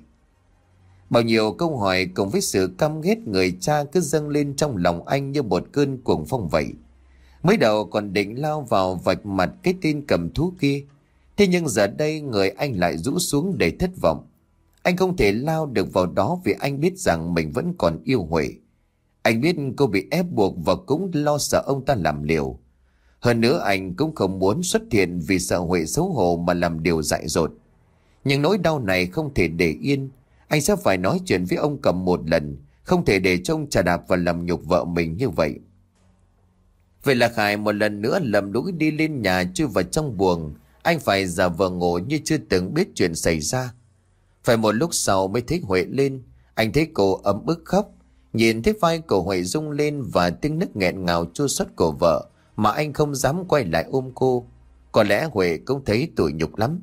Bao nhiêu câu hỏi cùng với sự căm ghét người cha cứ dâng lên trong lòng anh như một cơn cuồng phong vậy. Mới đầu còn định lao vào vạch mặt cái tên cầm thú kia. Thế nhưng giờ đây người anh lại rũ xuống để thất vọng. Anh không thể lao được vào đó vì anh biết rằng mình vẫn còn yêu Huệ. Anh biết cô bị ép buộc và cũng lo sợ ông ta làm liều. Hơn nữa anh cũng không muốn xuất hiện vì sợ Huệ xấu hổ mà làm điều dại dột. Nhưng nỗi đau này không thể để yên. Anh sẽ phải nói chuyện với ông Cầm một lần, không thể để cho ông chà đạp và làm nhục vợ mình như vậy. Vậy là Khải một lần nữa lầm lũi đi lên nhà chui vào trong buồng. Anh phải giả vờ ngủ như chưa từng biết chuyện xảy ra. Phải một lúc sau mới thấy Huệ lên. Anh thấy cô ấm ức khóc. Nhìn thấy vai của Huệ rung lên và tiếng nức nghẹn ngào chua xót của vợ mà anh không dám quay lại ôm cô. Có lẽ Huệ cũng thấy tủi nhục lắm.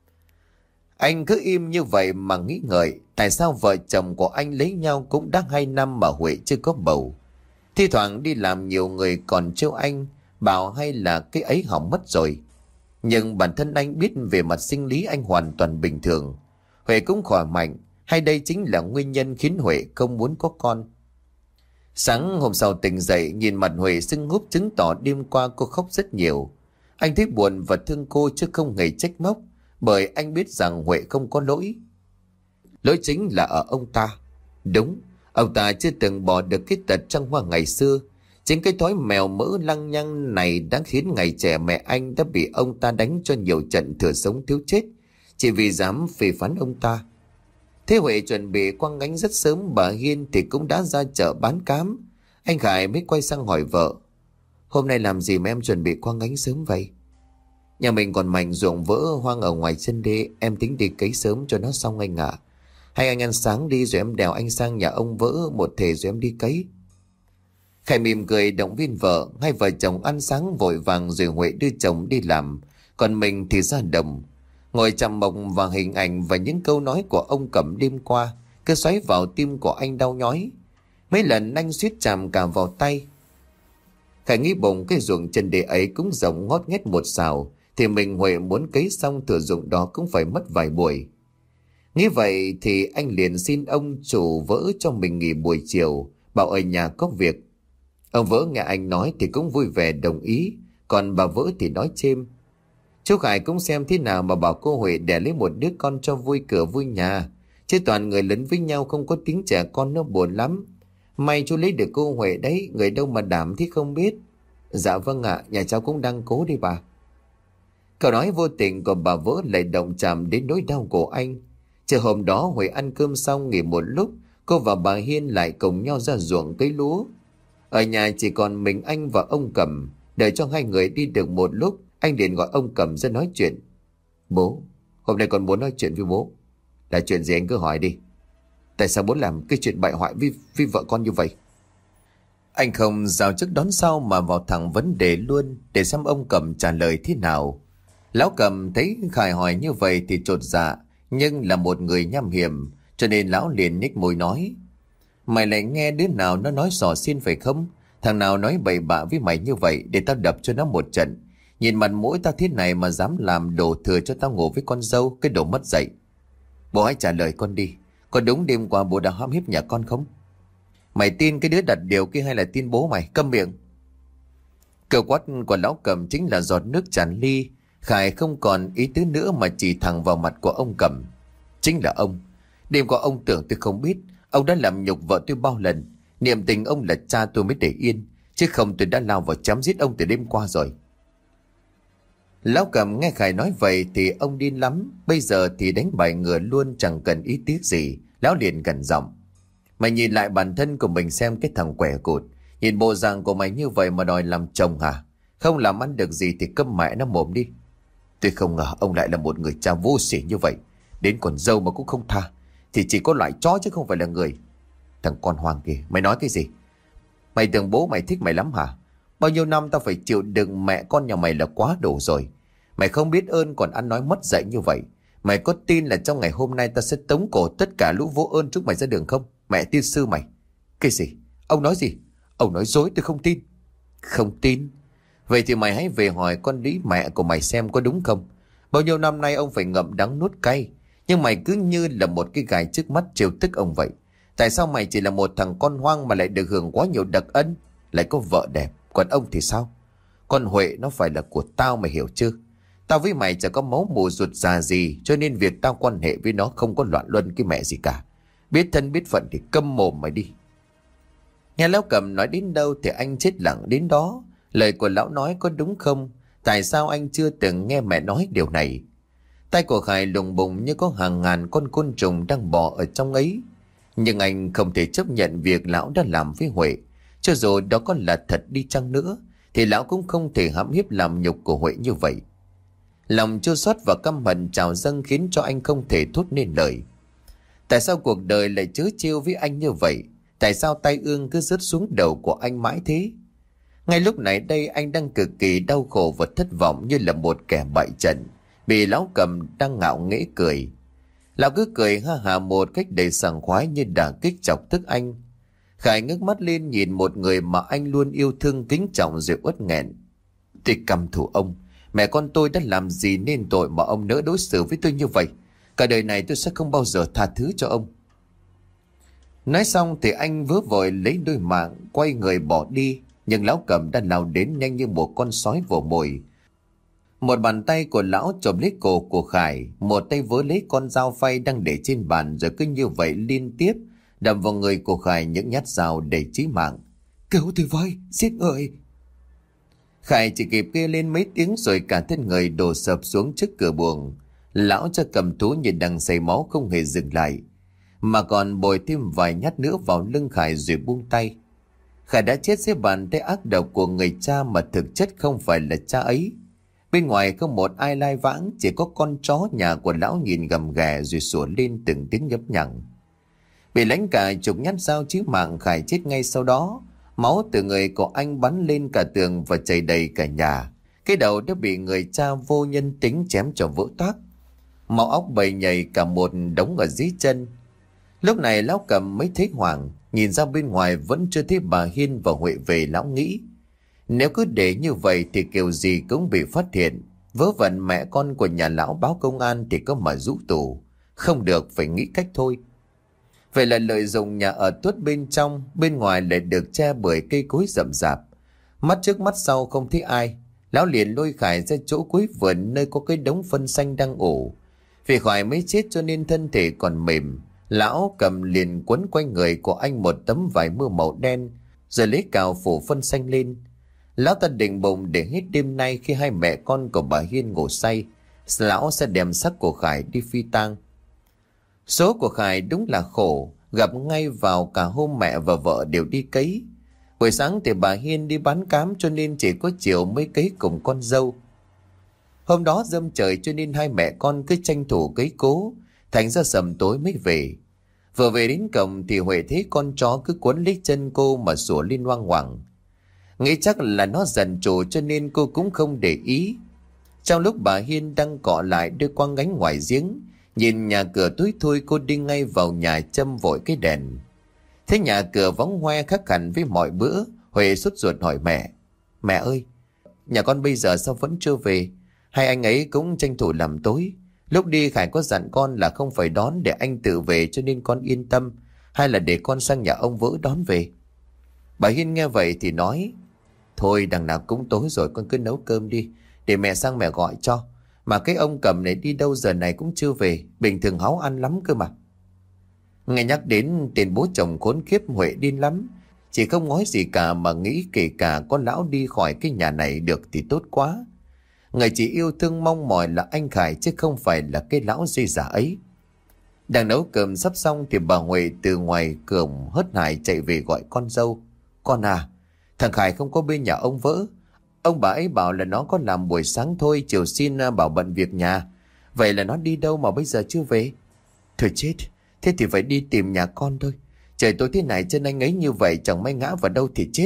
Anh cứ im như vậy mà nghĩ ngợi, tại sao vợ chồng của anh lấy nhau cũng đã hai năm mà Huệ chưa có bầu. Thi thoảng đi làm nhiều người còn trêu anh, bảo hay là cái ấy hỏng mất rồi. Nhưng bản thân anh biết về mặt sinh lý anh hoàn toàn bình thường. Huệ cũng khỏe mạnh, hay đây chính là nguyên nhân khiến Huệ không muốn có con. Sáng hôm sau tỉnh dậy, nhìn mặt Huệ sưng húp chứng tỏ đêm qua cô khóc rất nhiều. Anh thấy buồn và thương cô chứ không hề trách móc, bởi anh biết rằng Huệ không có lỗi. Lỗi chính là ở ông ta. Đúng, ông ta chưa từng bỏ được cái tật trăng hoa ngày xưa. Chính cái thói mèo mỡ lăng nhăng này đã khiến ngày trẻ mẹ anh đã bị ông ta đánh cho nhiều trận thừa sống thiếu chết, chỉ vì dám phê phán ông ta. Thế Huệ chuẩn bị quăng gánh rất sớm, bà Hiên thì cũng đã ra chợ bán cám. Anh Khải mới quay sang hỏi vợ: hôm nay làm gì mà em chuẩn bị quăng gánh sớm vậy? Nhà mình còn mảnh ruộng vỡ hoang ở ngoài chân đê, em tính đi cấy sớm cho nó xong anh ạ. À. Hay anh ăn sáng đi rồi em đèo anh sang nhà ông vỡ một thể rồi em đi cấy. Khải mỉm cười động viên vợ. Hai vợ chồng ăn sáng vội vàng rồi Huệ đưa chồng đi làm, còn mình thì ra đồng. Ngồi chằm mộng vào hình ảnh và những câu nói của ông Cẩm đêm qua cứ xoáy vào tim của anh đau nhói. Mấy lần anh suýt chạm cả vào tay. Khải nghĩ bụng cái ruộng chân đê ấy cũng rộng ngót nghét một sào, thì mình Huệ muốn cấy xong thửa ruộng đó cũng phải mất vài buổi. Nghĩ vậy thì anh liền xin ông chủ vỡ cho mình nghỉ buổi chiều, bảo ở nhà có việc. Ông vỡ nghe anh nói thì cũng vui vẻ đồng ý, còn bà vỡ thì nói chêm. Chú Khải cũng xem thế nào mà bảo cô Huệ đẻ lấy một đứa con cho vui cửa vui nhà, chứ toàn người lớn với nhau không có tiếng trẻ con nó buồn lắm. May chú lấy được cô Huệ đấy, người đâu mà đảm thì không biết. Dạ vâng ạ, à, nhà cháu cũng đang cố đi bà. Câu nói vô tình của bà vỡ lại động chạm đến nỗi đau của anh. Chiều hôm đó Huệ ăn cơm xong nghỉ một lúc, cô và bà Hiên lại cùng nhau ra ruộng cấy lúa. Ở nhà chỉ còn mình anh và ông Cẩm. Đợi cho hai người đi được một lúc, anh liền gọi ông Cẩm ra nói chuyện. Bố, hôm nay con muốn nói chuyện với bố. Là chuyện gì anh cứ hỏi đi. Tại sao bố làm cái chuyện bại hoại với, với vợ con như vậy? Anh không rào trước đón sau mà vào thẳng vấn đề luôn, để xem ông Cẩm trả lời thế nào. Lão Cẩm thấy Khải hỏi như vậy thì chột dạ, nhưng là một người nham hiểm, cho nên lão liền nhếch môi nói: mày lại nghe đứa nào nó nói xỏ xin phải không? Thằng nào nói bậy bạ với mày như vậy, để tao đập cho nó một trận. Nhìn mặt mũi tao thế này mà dám làm đổ thừa cho tao ngủ với con dâu, cái đồ mất dạy. Bố hãy trả lời con đi, có đúng đêm qua bố đã hãm hiếp nhà con không? Mày tin cái đứa đặt điều kia hay là tin bố mày? Câm miệng. Cơ quát của lão Cẩm chính là giọt nước tràn ly. Khải không còn ý tứ nữa mà chỉ thẳng vào mặt của ông Cẩm. Chính là ông. Đêm qua ông tưởng tôi không biết. Ông đã làm nhục vợ tôi bao lần. Niệm tình ông là cha tôi mới để yên, chứ không tôi đã lao vào chém giết ông từ đêm qua rồi. Lão Cẩm nghe Khải nói vậy thì ông điên lắm. Bây giờ thì đánh bài ngửa luôn, chẳng cần ý tiếc gì. Lão liền gần giọng: mày nhìn lại bản thân của mình xem, cái thằng quẻ cụt. Nhìn bộ dạng của mày như vậy mà đòi làm chồng hả? Không làm ăn được gì thì câm mẹ nó mồm đi. Tôi không ngờ ông lại là một người cha vô sỉ như vậy. Đến con dâu mà cũng không tha, thì chỉ có loại chó chứ không phải là người. Thằng con hoang kìa, mày nói cái gì? Mày tưởng bố mày thích mày lắm hả? Bao nhiêu năm tao phải chịu đựng mẹ con nhà mày là quá đủ rồi. Mày không biết ơn còn ăn nói mất dạy như vậy. Mày có tin là trong ngày hôm nay tao sẽ tống cổ tất cả lũ vô ơn chúng mày ra đường không? Mẹ tiên sư mày. Cái gì? Ông nói gì? Ông nói dối, tôi không tin. Không tin? Vậy thì mày hãy về hỏi con lý mẹ của mày xem có đúng không. Bao nhiêu năm nay ông phải ngậm đắng nuốt cay, nhưng mày cứ như là một cái gài trước mắt trêu tức ông vậy. Tại sao mày chỉ là một thằng con hoang mà lại được hưởng quá nhiều đặc ân, lại có vợ đẹp, còn ông thì sao? Con Huệ nó phải là của tao, mày hiểu chưa? Tao với mày chẳng có máu mù ruột già gì, cho nên việc tao quan hệ với nó không có loạn luân cái mẹ gì cả. Biết thân biết phận thì câm mồm mày đi. Nghe lão Cầm nói đến đâu thì anh chết lặng đến đó. Lời của lão nói có đúng không? Tại sao anh chưa từng nghe mẹ nói điều này? Tay của Khải lùng bùng như có hàng ngàn con côn trùng đang bò ở trong ấy. Nhưng anh không thể chấp nhận việc lão đã làm với Huệ. Cho dù đó có là thật đi chăng nữa, thì lão cũng không thể hãm hiếp làm nhục của Huệ như vậy. Lòng chua xót và căm hận trào dâng khiến cho anh không thể thốt nên lời. Tại sao cuộc đời lại trớ trêu với anh như vậy? Tại sao tai ương cứ rớt xuống đầu của anh mãi thế? Ngay lúc này đây anh đang cực kỳ đau khổ và thất vọng như là một kẻ bại trận, bị lão Cầm đang ngạo nghễ cười. Lão cứ cười ha hà một cách đầy sảng khoái như đả kích chọc tức anh. Khải ngước mắt lên nhìn một người mà anh luôn yêu thương kính trọng rồi uất nghẹn. Tôi căm thù ông. Mẹ con tôi đã làm gì nên tội mà ông nỡ đối xử với tôi như vậy? Cả đời này tôi sẽ không bao giờ tha thứ cho ông. Nói xong thì anh vớ vội lấy đôi mạng, quay người bỏ đi. Nhưng lão Cầm đã lao đến nhanh như một con sói vồ mồi. Một bàn tay của lão chộp lấy cổ của Khải, một tay vớ lấy con dao phay đang để trên bàn, rồi cứ như vậy liên tiếp đâm vào người của Khải những nhát dao để chí mạng. Cứu tôi với, giết người! Khải chỉ kịp kêu lên mấy tiếng rồi cả thân người đổ sập xuống trước cửa buồng. Lão cho cầm thú như đang say máu không hề dừng lại, mà còn bồi thêm vài nhát nữa vào lưng Khải rồi buông tay. Khải đã chết dưới bàn tay ác độc của người cha mà thực chất không phải là cha ấy. Bên ngoài không một ai lai vãng, chỉ có con chó nhà của lão nhìn gầm ghè rồi sủa lên từng tiếng nhấp nhằng. Bị lãnh cả chục nhát dao chí mạng, Khải chết ngay sau đó. Máu từ người của anh bắn lên cả tường và chảy đầy cả nhà. Cái đầu đã bị người cha vô nhân tính chém cho vỡ toác. Máu óc bầy nhầy cả một đống ở dưới chân. Lúc này lão Cầm mới thấy hoảng, nhìn ra bên ngoài vẫn chưa thấy bà Hiên và Huệ về. Lão nghĩ nếu cứ để như vậy thì kiểu gì cũng bị phát hiện. Vớ vẩn mẹ con của nhà lão báo công an thì có mà rũ tù. Không được, phải nghĩ cách thôi. Vậy là lợi dụng nhà ở tuốt bên trong, bên ngoài lại được che bởi cây cối rậm rạp. Mắt trước mắt sau không thấy ai, lão liền lôi Khải ra chỗ cuối vườn nơi có cái đống phân xanh đang ủ. Vì Khải mới chết cho nên thân thể còn mềm, lão Cầm liền quấn quanh người của anh một tấm vải mưa màu đen, rồi lấy cào phủ phân xanh lên. Lão ta định bụng để hết đêm nay khi hai mẹ con của bà Hiên ngủ say, lão sẽ đem xác của Khải đi phi tang. Số của Khải đúng là khổ, gặp ngay vào cả hôm mẹ và vợ đều đi cấy. Buổi sáng thì bà Hiên đi bán cám cho nên chỉ có chiều mới cấy cùng con dâu. Hôm đó râm trời cho nên hai mẹ con cứ tranh thủ cấy cố, thành ra sầm tối mới về. Vừa về đến cổng thì Huệ thấy con chó cứ quấn lấy chân cô mà sủa lên hoang hoảng. Nghĩ chắc là nó giận chủ cho nên cô cũng không để ý. Trong lúc bà Hiên đang cọ lại đưa qua gánh ngoài giếng, nhìn nhà cửa tối thui, cô đi ngay vào nhà châm vội cái đèn. Thấy nhà cửa vắng hoe khác hẳn với mọi bữa, Huệ sốt ruột hỏi mẹ. Mẹ ơi, nhà con bây giờ sao vẫn chưa về? Hay anh ấy cũng tranh thủ làm tối? Lúc đi Khải có dặn con là không phải đón để anh tự về cho nên con yên tâm. Hay là để con sang nhà ông Vỡ đón về? Bà Hiên nghe vậy thì nói. Thôi đằng nào cũng tối rồi, con cứ nấu cơm đi, để mẹ sang mẹ gọi cho. Mà cái ông Cầm này đi đâu giờ này cũng chưa về, bình thường háu ăn lắm cơ mà. Nghe nhắc đến tiền bố chồng khốn khiếp, Huệ điên lắm. Chỉ không nói gì cả mà nghĩ kể cả con lão đi khỏi cái nhà này được thì tốt quá. Người chỉ yêu thương mong mỏi là anh Khải chứ không phải là cái lão duy giả ấy. Đang nấu cơm sắp xong thì bà Huệ từ ngoài cửa hớt hải chạy về gọi con dâu. Con à, thằng Khải không có bên nhà ông Vỡ. Ông bà ấy bảo là nó có làm buổi sáng thôi, chiều xin bảo bận việc nhà. Vậy là nó đi đâu mà bây giờ chưa về? Thôi chết, thế thì phải đi tìm nhà con thôi. Trời tối thế này chân anh ấy như vậy chẳng may ngã vào đâu thì chết.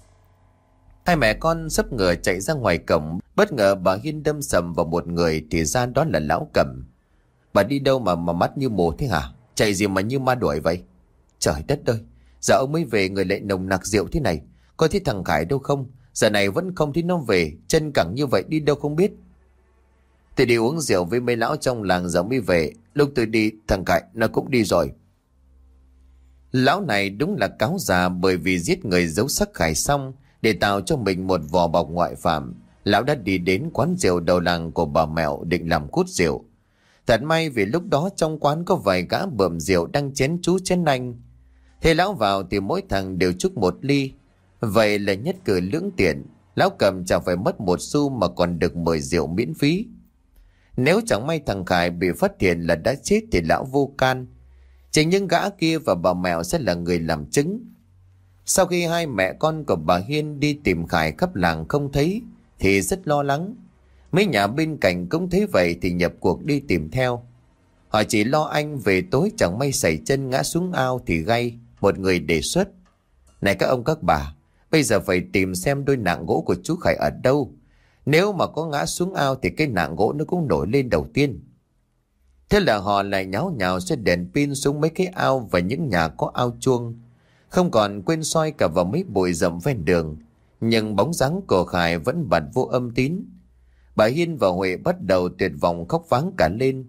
Hai mẹ con sấp ngửa chạy ra ngoài cổng, bất ngờ bà Hiên đâm sầm vào một người thì ra đó là lão Cầm. Bà đi đâu mà mà mắt như mù thế hả? Chạy gì mà như ma đuổi vậy? Trời đất ơi, giờ ông mới về người lại nồng nặc rượu thế này. Có thấy thằng Khải đâu không? Giờ này vẫn không thấy nó về, chân cẳng như vậy đi đâu không biết. Tôi đi uống rượu với mấy lão trong làng giờ mới về. Lúc tôi đi thằng Khải nó cũng đi rồi. Lão này đúng là cáo già, bởi vì giết người giấu xác Khải xong Để tạo cho mình một vỏ bọc ngoại phạm, lão đã đi đến quán rượu đầu làng của bà Mẹo định làm cút rượu. Thật may vì lúc đó trong quán có vài gã bợm rượu đang chén chú chén anh. Thế lão vào thì mỗi thằng đều chúc một ly. Vậy là nhất cử lưỡng tiện, lão Cầm chẳng phải mất một xu mà còn được mời rượu miễn phí. Nếu chẳng may thằng Khải bị phát hiện là đã chết thì lão vô can. Chỉ những gã kia và bà Mẹo sẽ là người làm chứng. Sau khi hai mẹ con của bà Hiên đi tìm Khải khắp làng không thấy thì rất lo lắng. Mấy nhà bên cạnh cũng thấy vậy thì nhập cuộc đi tìm theo. Họ chỉ lo anh về tối chẳng may sẩy chân ngã xuống ao thì gay. Một người đề xuất: này các ông các bà, bây giờ phải tìm xem đôi nạng gỗ của chú Khải ở đâu. Nếu mà có ngã xuống ao thì cái nạng gỗ nó cũng nổi lên đầu tiên. Thế là họ lại nháo nhào sẽ đèn pin xuống mấy cái ao và những nhà có ao chuông. Không còn quên soi cả vào mấy bụi rậm ven đường. Nhưng bóng dáng của Khải vẫn bật vô âm tín. Bà Hiên và Huệ bắt đầu tuyệt vọng khóc váng cả lên.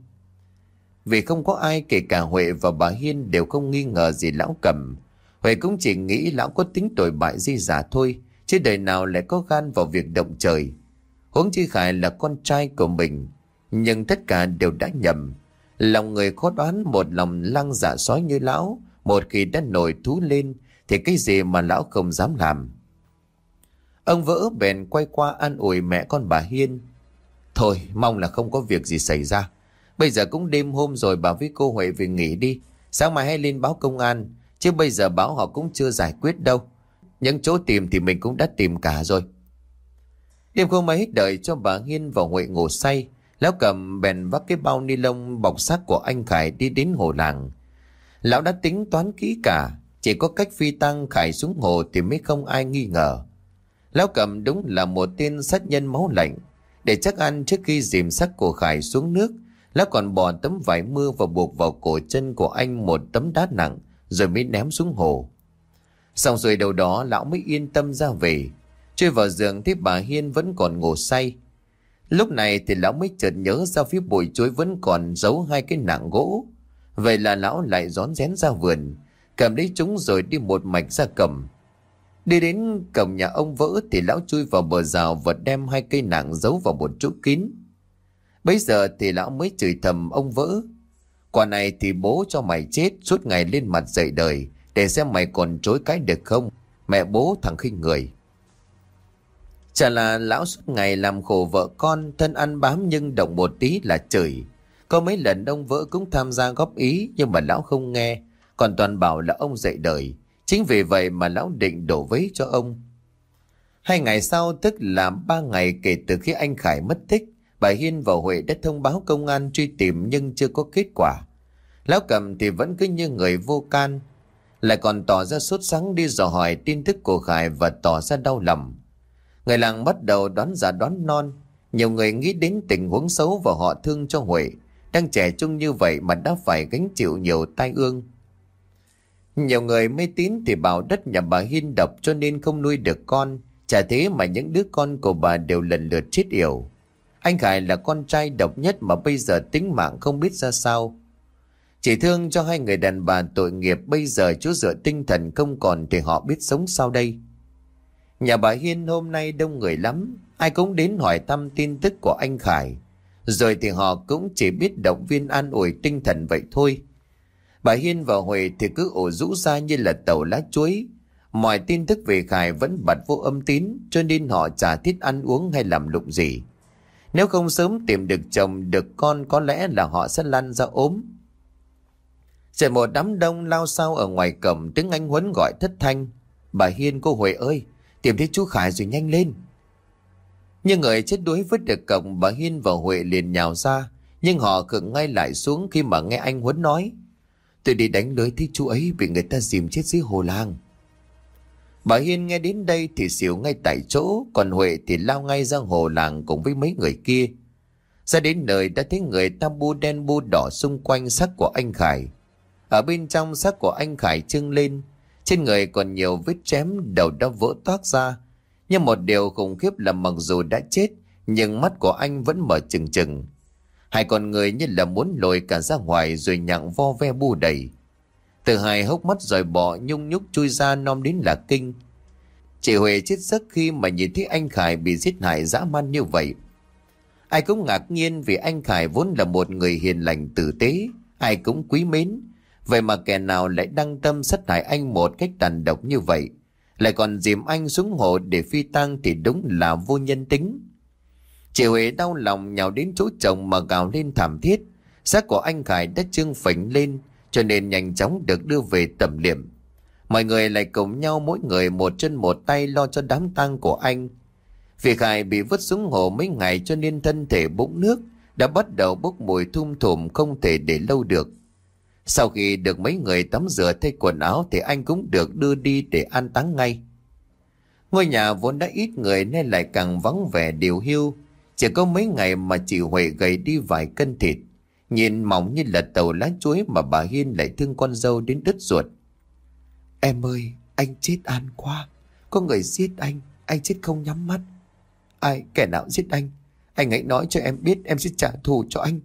Vì không có ai, kể cả Huệ và bà Hiên, đều không nghi ngờ gì lão Cầm. Huệ cũng chỉ nghĩ lão có tính tội bại di giả thôi, chứ đời nào lại có gan vào việc động trời. Huống chi Khải là con trai của mình. Nhưng tất cả đều đã nhầm. Lòng người khó đoán, một lòng lăng dạ sói như lão, một khi đã nổi thú lên thì cái gì mà lão không dám làm. Ông Vỡ bèn quay qua an ủi mẹ con bà Hiên: thôi mong là không có việc gì xảy ra. Bây giờ cũng đêm hôm rồi, bà với cô Huệ về nghỉ đi. Sáng mai hãy lên báo công an, chứ bây giờ báo họ cũng chưa giải quyết đâu. Những chỗ tìm thì mình cũng đã tìm cả rồi. Đêm không mấy đợi cho bà Hiên và Huệ ngủ say, lão Cầm bèn vác cái bao ni lông bọc xác của anh Khải đi đến hồ làng. Lão đã tính toán kỹ cả, chỉ có cách phi tang Khải xuống hồ thì mới không ai nghi ngờ. Lão Cầm đúng là một tên sát nhân máu lạnh. Để chắc ăn, trước khi dìm xác của Khải xuống nước, lão còn bỏ tấm vải mưa và buộc vào cổ chân của anh một tấm đá nặng, rồi mới ném xuống hồ. Xong rồi đầu đó lão mới yên tâm ra về. Chui vào giường thấy bà Hiên vẫn còn ngủ say. Lúc này thì lão mới chợt nhớ ra phía bụi chuối vẫn còn giấu hai cái nạng gỗ. Vậy là lão lại rón rén ra vườn, cầm lấy chúng rồi đi một mạch ra cầm. Đi đến cổng nhà ông Vỡ thì lão chui vào bờ rào và đem hai cây nạng giấu vào một chỗ kín. Bây giờ thì lão mới chửi thầm ông Vỡ: quả này thì bố cho mày chết, suốt ngày lên mặt dạy đời, để xem mày còn chối cái được không. Mẹ bố thằng khinh người. Chả là lão suốt ngày làm khổ vợ con, thân ăn bám nhưng động một tí là chửi. Có mấy lần ông Vỡ cũng tham gia góp ý, nhưng mà lão không nghe, còn toàn bảo là ông dạy đời. Chính vì vậy mà lão định đổ vấy cho ông. Hai ngày sau, tức là ba ngày kể từ khi anh Khải mất tích, bà Hiên và Huệ đã thông báo công an truy tìm nhưng chưa có kết quả. Lão Cầm thì vẫn cứ như người vô can, lại còn tỏ ra sốt sắng đi dò hỏi tin tức của Khải và tỏ ra đau lòng. Người làng bắt đầu đoán già đoán non. Nhiều người nghĩ đến tình huống xấu và họ thương cho Huệ, đang trẻ trung như vậy mà đã phải gánh chịu nhiều tai ương. Nhiều người mê tín thì bảo đất nhà bà Hiên độc cho nên không nuôi được con. Chả thế mà những đứa con của bà đều lần lượt chết yểu. Anh Khải là con trai độc nhất mà bây giờ tính mạng không biết ra sao. Chỉ thương cho hai người đàn bà tội nghiệp bây giờ chỗ dựa tinh thần không còn thì họ biết sống sao đây. Nhà bà Hiên hôm nay đông người lắm, ai cũng đến hỏi thăm tin tức của anh Khải. Rồi thì họ cũng chỉ biết động viên an ủi tinh thần vậy thôi. Bà Hiên và Huệ thì cứ ổ rũ ra như là tàu lá chuối. Mọi tin tức về Khải vẫn bật vô âm tín, cho nên họ chả thích ăn uống hay làm lụng gì. Nếu không sớm tìm được chồng được con, có lẽ là họ sẽ lăn ra ốm. Rồi một đám đông lao sao ở ngoài cổng, tiếng anh Huấn gọi thất thanh: bà Hiên, cô Huệ ơi, tìm thấy chú Khải rồi, nhanh lên. Như người chết đuối vứt được cổng, bà Hiên và Huệ liền nhào ra, nhưng họ khựng ngay lại xuống khi mà nghe anh Huấn nói: tôi đi đánh lưới thấy chú ấy bị người ta dìm chết dưới hồ làng. Bà Hiên nghe đến đây thì xỉu ngay tại chỗ, còn Huệ thì lao ngay ra hồ làng cùng với mấy người kia. Ra đến nơi đã thấy người ta bu đen bu đỏ xung quanh xác của anh Khải. Ở bên trong xác của anh Khải trưng lên, trên người còn nhiều vết chém, đầu đã vỡ toác ra. Nhưng một điều khủng khiếp là mặc dù đã chết, nhưng mắt của anh vẫn mở trừng trừng. Hai con người như là muốn lồi cả ra ngoài rồi nhặng vo ve bu đầy. Từ hai hốc mắt rồi bọ nhung nhúc chui ra nom đến là kinh. Chị Huệ chết giấc khi mà nhìn thấy anh Khải bị giết hại dã man như vậy. Ai cũng ngạc nhiên vì anh Khải vốn là một người hiền lành tử tế, ai cũng quý mến. Vậy mà kẻ nào lại đăng tâm sát hại anh một cách tàn độc như vậy, lại còn dìm anh xuống hồ để phi tang thì đúng là vô nhân tính. Chị Huệ đau lòng nhào đến chỗ chồng mà gào lên thảm thiết. Xác của anh Khải đã trương phình lên, cho nên nhanh chóng được đưa về tẩm liệm. Mọi người lại cùng nhau mỗi người một chân một tay lo cho đám tang của anh. Vì Khải bị vứt xuống hồ mấy ngày cho nên thân thể bụng nước đã bắt đầu bốc mùi thum thủm, không thể để lâu được. Sau khi được mấy người tắm rửa thay quần áo thì anh cũng được đưa đi để an táng ngay. Ngôi nhà vốn đã ít người nên lại càng vắng vẻ điều hiu. Chỉ có mấy ngày mà chị Huệ gầy đi vài cân thịt, nhìn mỏng như là tàu lá chuối mà bà Hiên lại thương con dâu đến đứt ruột. Em ơi, anh chết an quá. Có người giết anh, anh chết không nhắm mắt. Ai, kẻ nào giết anh? Anh hãy nói cho em biết, em sẽ trả thù cho anh.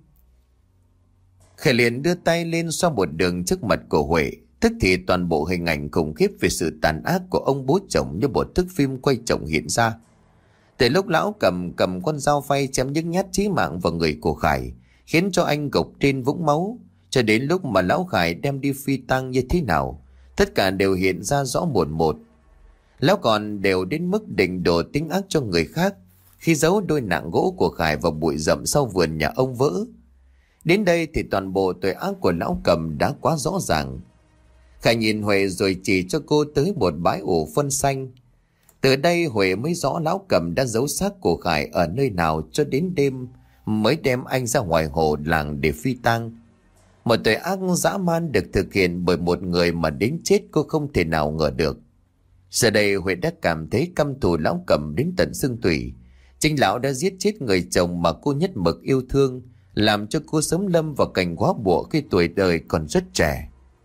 Khải liền đưa tay lên xoa một đường trước mặt của Huệ. Tức thì toàn bộ hình ảnh khủng khiếp về sự tàn ác của ông bố chồng như một thước phim quay chồng hiện ra. Từ lúc lão cầm cầm con dao phay chém những nhát chí mạng vào người của Khải, khiến cho anh gục trên vũng máu, cho đến lúc mà lão Khải đem đi phi tang như thế nào, tất cả đều hiện ra rõ một một. Lão còn đều đến mức định đổ tính ác cho người khác khi giấu đôi nạng gỗ của Khải vào bụi rậm sau vườn nhà ông vỡ. Đến đây thì toàn bộ tội ác của lão cầm đã quá rõ ràng. Khải nhìn Huệ rồi chỉ cho cô tới một bãi ủ phân xanh. Từ đây Huệ mới rõ lão cầm đã giấu xác của Khải ở nơi nào, cho đến đêm mới đem anh ra ngoài hồ làng để phi tang. Một tội ác dã man được thực hiện bởi một người mà đến chết cô không thể nào ngờ được. Giờ đây Huệ đã cảm thấy căm thù lão cầm đến tận xương tủy. Chính lão đã giết chết người chồng mà cô nhất mực yêu thương, làm cho cô sớm lâm vào cảnh góa bụa khi tuổi đời còn rất trẻ.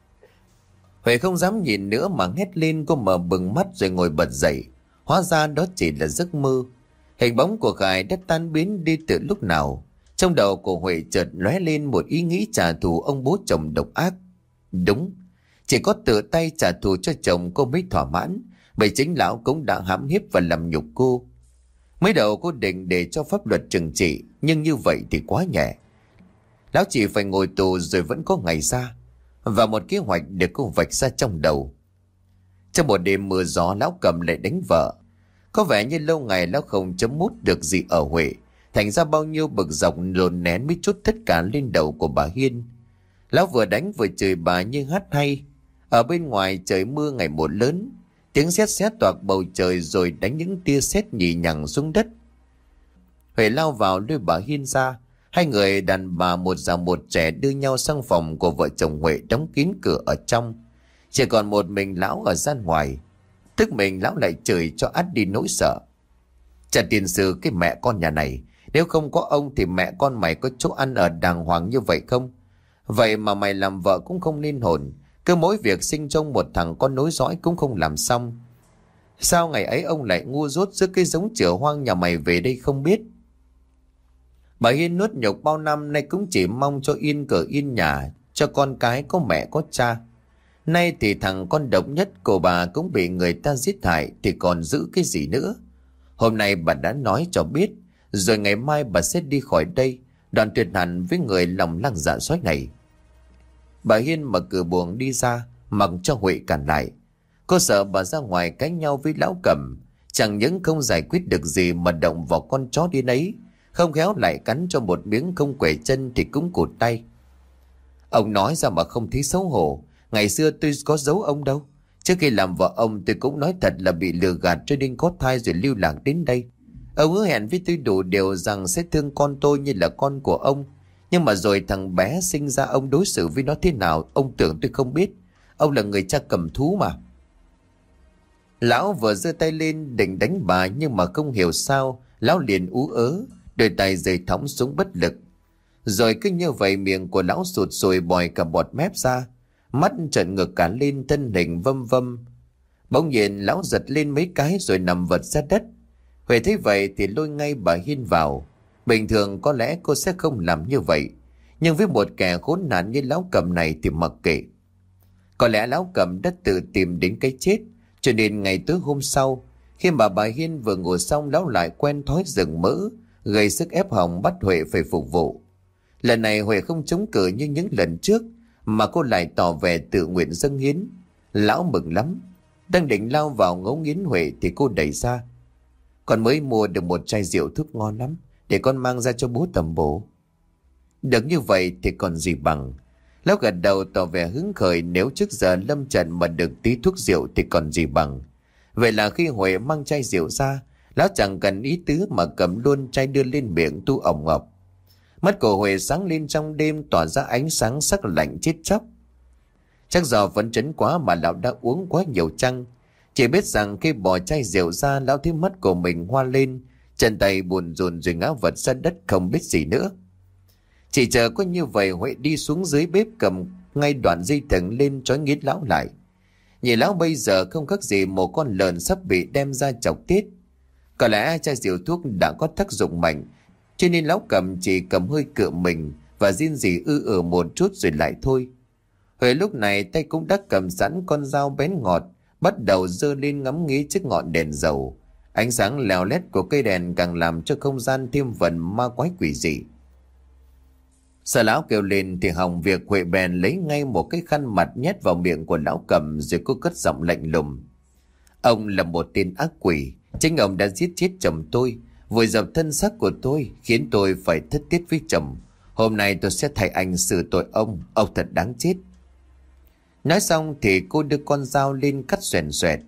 Huệ không dám nhìn nữa mà hét lên, cô mở bừng mắt rồi ngồi bật dậy. Hóa ra đó chỉ là giấc mơ. Hình bóng của Khải đã tan biến đi từ lúc nào. Trong đầu của Huệ chợt lóe lên một ý nghĩ trả thù ông bố chồng độc ác. Đúng, chỉ có tự tay trả thù cho chồng cô mới thỏa mãn, bởi chính lão cũng đã hãm hiếp và làm nhục cô. Mới đầu cô định để cho pháp luật trừng trị, nhưng như vậy thì quá nhẹ. Lão chỉ phải ngồi tù rồi vẫn có ngày ra, và một kế hoạch được cô vạch ra trong đầu. Trong một đêm mưa gió, lão cầm lại đánh vợ. Có vẻ như lâu ngày lão không chấm mút được gì ở Huệ, thành ra bao nhiêu bực dọc dồn nén mới trút tất cả lên đầu của bà Hiên. Lão vừa đánh vừa chửi bà như hát hay. Ở bên ngoài trời mưa ngày một lớn, tiếng sét sét toạc bầu trời rồi đánh những tia sét nhì nhằng xuống đất. Huệ lao vào lôi bà Hiên ra. Hai người đàn bà một già một trẻ đưa nhau sang phòng của vợ chồng Huệ, đóng kín cửa ở trong. Chỉ còn một mình lão ở gian ngoài. Tức mình lão lại chửi cho át đi nỗi sợ. Trả tiền sư cái mẹ con nhà này, nếu không có ông thì mẹ con mày có chỗ ăn ở đàng hoàng như vậy không? Vậy mà mày làm vợ cũng không nên hồn, cứ mỗi việc sinh trong một thằng con nối dõi cũng không làm xong. Sao ngày ấy ông lại ngu dốt giữa cái giống chửa hoang nhà mày về đây không biết? Bà Hiên nuốt nhục bao năm nay cũng chỉ mong cho yên cửa yên nhà, cho con cái có mẹ có cha. Nay thì thằng con độc nhất của bà cũng bị người ta giết hại thì còn giữ cái gì nữa. Hôm nay bà đã nói cho biết, rồi ngày mai bà sẽ đi khỏi đây, đoạn tuyệt hẳn với người lòng lăng dạ sói này. Bà Hiên mở cửa buồng đi ra, mặc cho Huệ cản lại. Cô sợ bà ra ngoài cãi nhau với lão cầm, chẳng những không giải quyết được gì mà động vào con chó đi nấy, không khéo lại cắn cho một miếng không quể chân thì cũng cụt tay. Ông nói ra mà không thấy xấu hổ. Ngày xưa tôi có giấu ông đâu. Trước khi làm vợ ông tôi cũng nói thật là bị lừa gạt cho nên có thai rồi lưu lạc đến đây. Ông hứa hẹn với tôi đủ điều rằng sẽ thương con tôi như là con của ông. Nhưng mà rồi thằng bé sinh ra ông đối xử với nó thế nào ông tưởng tôi không biết. Ông là người cha cầm thú mà. Lão vừa giơ tay lên định đánh bà, nhưng mà không hiểu sao lão liền ú ớ, đôi tay rơi thõng xuống bất lực. Rồi cứ như vậy miệng của lão sụt sùi bòi cả bọt mép ra, mắt trợn ngược cả lên, thân hình vâm vâm. Bỗng nhiên lão giật lên mấy cái rồi nằm vật ra đất. Huệ thấy vậy thì lôi ngay bà Hiên vào. Bình thường có lẽ cô sẽ không làm như vậy, nhưng với một kẻ khốn nạn như lão cầm này thì mặc kệ. Có lẽ lão cầm đã tự tìm đến cái chết, cho nên ngày tối hôm sau, Khi mà bà Hiên vừa ngủ xong, lão lại quen thói rừng mỡ, gây sức ép Hồng bắt Huệ phải phục vụ. Lần này Huệ không chống cự như những lần trước, mà cô lại tỏ vẻ tự nguyện dâng hiến. Lão mừng lắm, đang định lao vào ngấu nghiến Huệ thì cô đẩy ra. Con mới mua được một chai rượu thuốc ngon lắm, để con mang ra cho bố tầm bổ. Được như vậy thì còn gì bằng. Lão gật đầu tỏ vẻ hứng khởi, nếu trước giờ lâm trận mà được tí thuốc rượu thì còn gì bằng. Vậy là khi Huệ mang chai rượu ra, lão chẳng cần ý tứ mà cầm luôn chai đưa lên miệng tu ổng ọc. Mắt của Huệ sáng lên trong đêm, tỏa ra ánh sáng sắc lạnh chết chóc. Chắc do phấn chấn quá mà lão đã uống quá nhiều chăng. Chỉ biết rằng khi bỏ chai rượu ra, lão thấy mắt của mình hoa lên, chân tay buồn rùn rồi ngã vật ra đất không biết gì nữa. Chỉ chờ có như vậy, Huệ đi xuống dưới bếp cầm ngay đoạn dây thừng lên trói nghít lão lại. Nhìn lão bây giờ không khác gì một con lợn sắp bị đem ra chọc tiết. Có lẽ chai rượu thuốc đã có tác dụng mạnh, cho nên lão cầm chỉ cầm hơi cựa mình và riêng gì ư ử một chút rồi lại thôi. Huệ lúc này tay cũng đã cầm sẵn con dao bén ngọt, bắt đầu giơ lên ngắm nghía chiếc ngọn đèn dầu. Ánh sáng leo lét của cây đèn càng làm cho không gian thêm phần ma quái quỷ dị. Sợ lão kêu lên thì hỏng việc, Huệ bèn lấy ngay một cái khăn mặt nhét vào miệng của lão cầm, rồi cô cất giọng lạnh lùng. Ông là một tên ác quỷ, chính ông đã giết chết chồng tôi, vùi dập thân xác của tôi, khiến tôi phải thất tiết với chồng. Hôm nay tôi sẽ thay anh xử tội ông, ông thật đáng chết. Nói xong thì cô đưa con dao lên cắt xoèn xoẹt.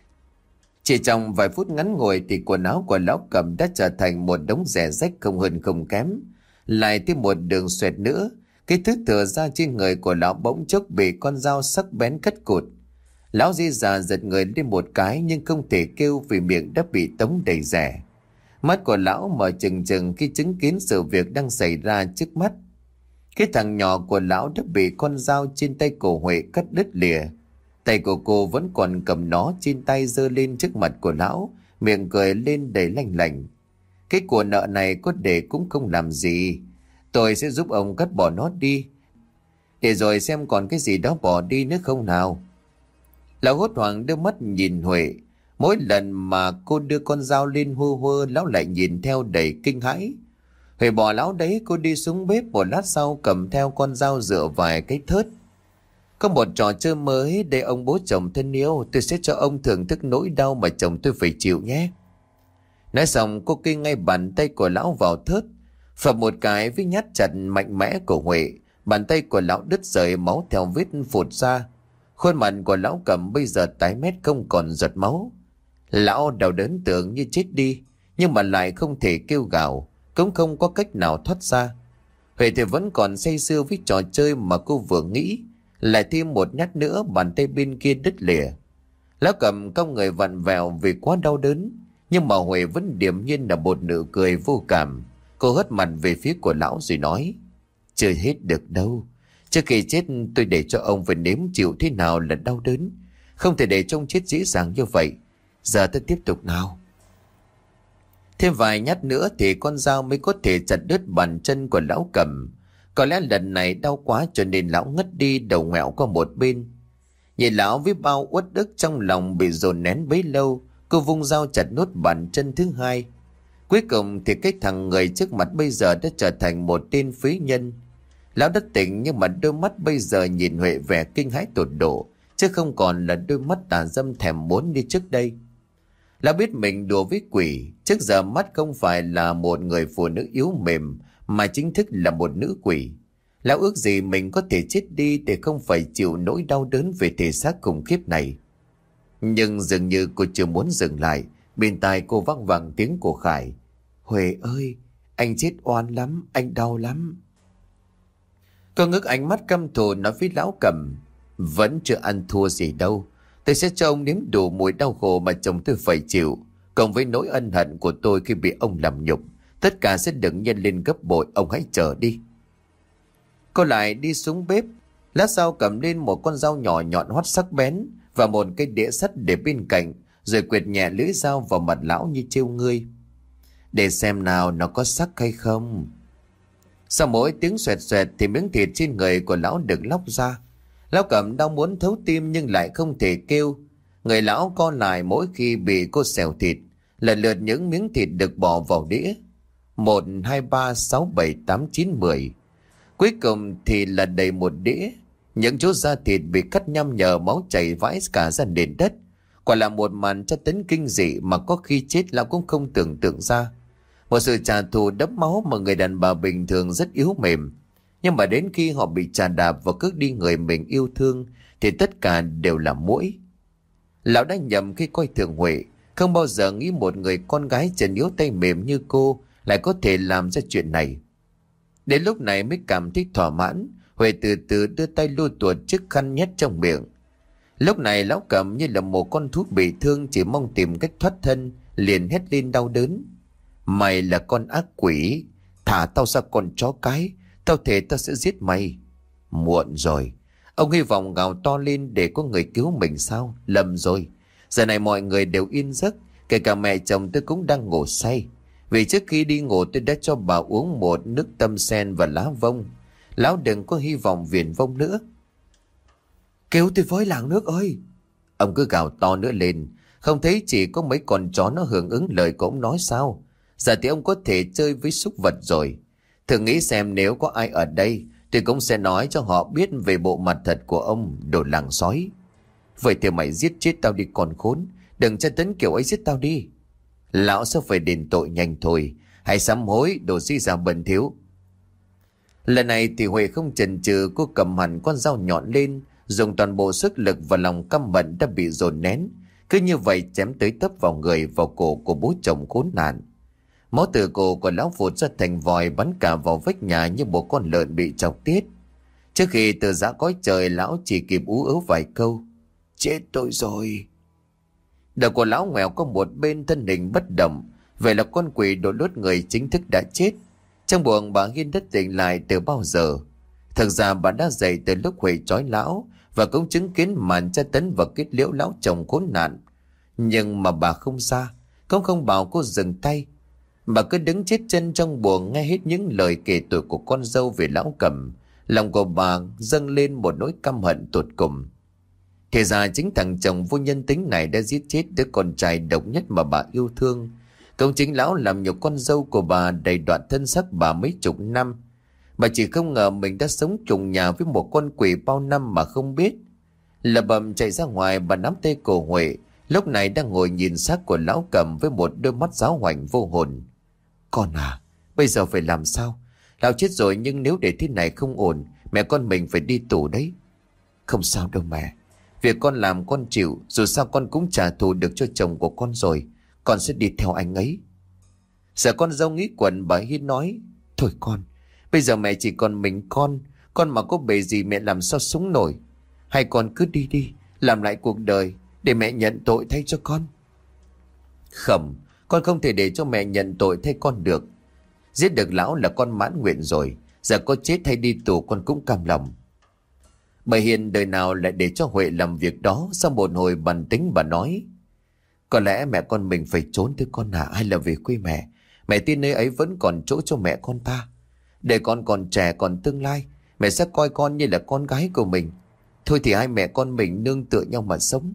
Chỉ trong vài phút ngắn ngủi thì quần áo của lão cầm đã trở thành một đống rẻ rách không hơn không kém. Lại thêm một đường xoẹt nữa, cái thứ thừa ra trên người của lão bỗng chốc bị con dao sắc bén cắt cụt. Lão di già giật người lên một cái nhưng không thể kêu vì miệng đã bị tống đầy rẻ. Mắt của lão mở trừng trừng khi chứng kiến sự việc đang xảy ra trước mắt. Cái thằng nhỏ của lão đã bị con dao trên tay của Huệ cắt đứt lìa. Tay của cô vẫn còn cầm nó trên tay, giơ lên trước mặt của lão, miệng cười lên đầy lanh lành. Cái của nợ này có để cũng không làm gì. Tôi sẽ giúp ông cắt bỏ nó đi, để rồi xem còn cái gì đó bỏ đi nữa không nào. Lão hốt hoảng đưa mắt nhìn Huệ. Mỗi lần mà cô đưa con dao lên hơ hơ, lão lại nhìn theo đầy kinh hãi. Huệ bỏ lão đấy, cô đi xuống bếp, một lát sau cầm theo con dao dựa vài cái thớt. Có một trò chơi mới để ông bố chồng thân yêu, tôi sẽ cho ông thưởng thức nỗi đau mà chồng tôi phải chịu nhé. Nói xong cô kê ngay bàn tay của lão vào thớt, phập một cái với nhát chặt mạnh mẽ của Huệ. Bàn tay của lão đứt rời, máu theo vết phụt ra. Khuôn mặt của lão cầm bây giờ tái mét không còn giọt máu. Lão đau đớn tưởng như chết đi, nhưng mà lại không thể kêu gào, cũng không có cách nào thoát ra. Huệ thì vẫn còn say sưa với trò chơi mà cô vừa nghĩ. Lại thêm một nhát nữa, bàn tay bên kia đứt lìa. Lão cầm cong người vặn vẹo vì quá đau đớn, nhưng mà Huệ vẫn điềm nhiên là một nụ cười vô cảm. Cô hất mặt về phía của lão rồi nói: Chưa hết được đâu. Trước khi chết tôi để cho ông phải nếm chịu thế nào là đau đớn. Không thể để trông chết dễ dàng như vậy. Giờ tôi tiếp tục nào. Thêm vài nhát nữa thì con dao mới có thể chặt đứt bàn chân của lão cầm. Có lẽ lần này đau quá cho nên lão ngất đi, đầu ngoẹo qua một bên. Nhìn lão với bao uất ức trong lòng bị dồn nén bấy lâu, cô vung dao chặt nốt bàn chân thứ hai. Cuối cùng thì cái thằng người trước mặt bây giờ đã trở thành một tên phế nhân. Lão đã tỉnh, nhưng mà đôi mắt bây giờ nhìn Huệ vẻ kinh hãi tột độ, chứ không còn là đôi mắt tà dâm thèm muốn như trước đây. Lão biết mình đùa với quỷ, trước giờ mắt không phải là một người phụ nữ yếu mềm, mà chính thức là một nữ quỷ. Lão ước gì mình có thể chết đi để không phải chịu nỗi đau đớn về thể xác khủng khiếp này. Nhưng dường như cô chưa muốn dừng lại. Bên tai cô văng vẳng tiếng của Khải: Huệ ơi, anh chết oan lắm, anh đau lắm. Cô ngước ánh mắt căm thù nói với lão cầm: Vẫn chưa ăn thua gì đâu. Tôi sẽ cho ông nếm đủ mùi đau khổ mà chồng tôi phải chịu, cộng với nỗi ân hận của tôi khi bị ông làm nhục. Tất cả sẽ được nhân lên gấp bội, ông hãy chờ đi. Cô lại đi xuống bếp. Lát sau cầm lên một con dao nhỏ nhọn hoắt sắc bén và một cây đĩa sắt để bên cạnh, rồi quệt nhẹ lưỡi dao vào mặt lão như trêu ngươi: Để xem nào nó có sắc hay không. Sau mỗi tiếng xoẹt xoẹt thì miếng thịt trên người của lão được lóc ra. Lão cầm đau muốn thấu tim nhưng lại không thể kêu. Người lão co lại mỗi khi bị cô xẻo thịt. Lần lượt những miếng thịt được bỏ vào đĩa. Một, hai, ba, sáu, bảy, tám, chín, mười. Cuối cùng thì là đầy một đĩa. Những chỗ da thịt bị cắt nhăm nhở, máu chảy vãi cả ra nền đất. Quả là một màn tra tấn kinh dị mà có khi chết lão cũng không tưởng tượng ra. Một sự trả thù đẫm máu mà người đàn bà bình thường rất yếu mềm. Nhưng mà đến khi họ bị chà đạp và cướp đi người mình yêu thương thì tất cả đều là muỗi. Lão đã nhầm khi coi thường Huệ, không bao giờ nghĩ một người con gái chân yếu tay mềm như cô lại có thể làm ra chuyện này. Đến lúc này mới cảm thấy thỏa mãn. Huệ từ từ đưa tay lua tuột chiếc khăn nhét trong miệng. Lúc này lão Cẩm như là một con thú bị thương, chỉ mong tìm cách thoát thân, liền hét lên đau đớn. Mày là con ác quỷ, thả tao ra con chó cái, tao thề tao sẽ giết mày. Muộn rồi. Ông hy vọng gào to lên để có người cứu mình sao? Lầm rồi. Giờ này mọi người đều yên giấc, kể cả mẹ chồng tôi cũng đang ngủ say. Vì trước khi đi ngủ tôi đã cho bà uống một nước tâm sen và lá vông. Lão đừng có hy vọng viển vông nữa. Kêu tôi với làng nước ơi! Ông cứ gào to nữa lên. Không thấy chỉ có mấy con chó nó hưởng ứng lời của ông nói sao? Giờ thì ông có thể chơi với súc vật rồi. Thử nghĩ xem nếu có ai ở đây thì cũng sẽ nói cho họ biết về bộ mặt thật của ông, đồ làng sói. Vậy thì mày giết chết tao đi con khốn. Đừng tra tấn kiểu ấy, giết tao đi. Lão sẽ phải đền tội nhanh thôi. Hãy sám hối, đồ di già bẩn thiếu. Lần này thì Huệ không chần chừ, cô cầm hẳn con dao nhọn lên, dùng toàn bộ sức lực và lòng căm hận đã bị dồn nén, cứ như vậy chém tới tấp vào người, vào cổ của bố chồng khốn nạn. Máu từ cổ của lão phụt ra thành vòi, bắn cả vào vách nhà như một con lợn bị chọc tiết. Trước khi từ giã cõi trời, lão chỉ kịp ú ớ vài câu: chết tôi rồi. Đầu của lão ngoèo có một bên, thân hình bất động. Vậy là con quỷ đổ lốt người chính thức đã chết. Trong buồng bà Hiên đã tỉnh lại từ bao giờ. Thực ra bà đã dậy từ lúc Huệ trói lão, và cũng chứng kiến màn tra tấn và kết liễu lão chồng khốn nạn. Nhưng mà bà không ra, cũng không bảo cô dừng tay. Bà cứ đứng chết chân trong buồng nghe hết những lời kể tội của con dâu về lão Cẩm. Lòng của bà dâng lên một nỗi căm hận tột cùng. Thì ra chính thằng chồng vô nhân tính này đã giết chết đứa con trai độc nhất mà bà yêu thương. Công chính lão làm nhục con dâu của bà, đầy đoạn thân xác bà mấy chục năm. Bà chỉ không ngờ mình đã sống chung nhà với một con quỷ bao năm mà không biết. Lầm bầm chạy ra ngoài, bà nắm tay cổ Huệ, lúc này đang ngồi nhìn xác của lão Cẩm với một đôi mắt giáo hoành vô hồn. Con à, bây giờ phải làm sao? Lão chết rồi, nhưng nếu để thế này không ổn, mẹ con mình phải đi tù đấy. Không sao đâu mẹ. Việc con làm con chịu, dù sao con cũng trả thù được cho chồng của con rồi. Con sẽ đi theo anh ấy. Sợ con dâu nghĩ quẩn, bà Hiên nói: thôi con, bây giờ mẹ chỉ còn mình con. Con mà có bề gì mẹ làm sao sống nổi. Hay con cứ đi đi, làm lại cuộc đời, để mẹ nhận tội thay cho con. Không, con không thể để cho mẹ nhận tội thay con được. Giết được lão là con mãn nguyện rồi. Giờ có chết hay đi tù con cũng cam lòng. Bà Hiền đời nào lại để cho Huệ làm việc đó. Sau một hồi bàn tính bà nói: có lẽ mẹ con mình phải trốn thôi con à, hay là về quê mẹ. Mẹ tin nơi ấy vẫn còn chỗ cho mẹ con ta. Để con còn trẻ, còn tương lai, mẹ sẽ coi con như là con gái của mình. Thôi thì hai mẹ con mình nương tựa nhau mà sống.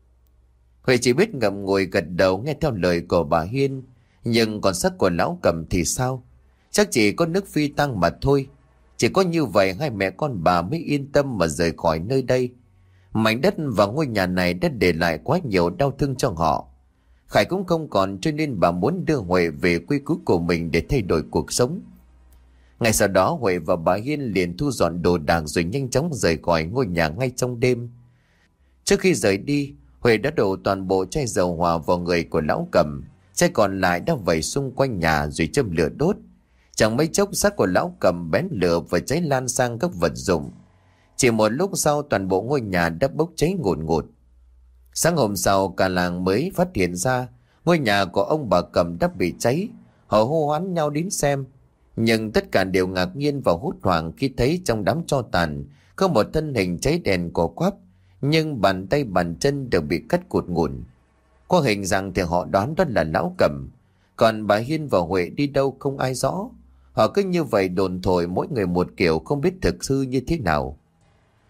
Huệ chỉ biết ngậm ngùi gật đầu nghe theo lời của bà Hiên. Nhưng còn xác của lão Cẩm thì sao? Chắc chỉ có nước phi tang mà thôi. Chỉ có như vậy hai mẹ con bà mới yên tâm mà rời khỏi nơi đây. Mảnh đất và ngôi nhà này đã để lại quá nhiều đau thương cho họ. Khải cũng không còn, cho nên bà muốn đưa Huệ về quê cũ của mình để thay đổi cuộc sống. Ngày sau đó Huệ và bà Hiên liền thu dọn đồ đạc rồi nhanh chóng rời khỏi ngôi nhà ngay trong đêm. Trước khi rời đi, Huệ đã đổ toàn bộ chai dầu hỏa vào người của lão Cẩm. Chai còn lại đã vẩy xung quanh nhà rồi châm lửa đốt. Chẳng mấy chốc xác của lão Cẩm bén lửa và cháy lan sang các vật dụng. Chỉ một lúc sau toàn bộ ngôi nhà đã bốc cháy ngùn ngụt. Sáng hôm sau cả làng mới phát hiện ra ngôi nhà của ông bà Cẩm đã bị cháy. Họ hô hoán nhau đến xem. Nhưng tất cả đều ngạc nhiên và hốt hoảng khi thấy trong đám tro tàn có một thân hình cháy đèn cổ quắp, nhưng bàn tay bàn chân đều bị cắt cụt ngủn. Qua hình dạng thì họ đoán đó là lão Cẩm. Còn bà Hiên và Huệ đi đâu không ai rõ. Họ cứ như vậy đồn thổi mỗi người một kiểu, không biết thực hư như thế nào.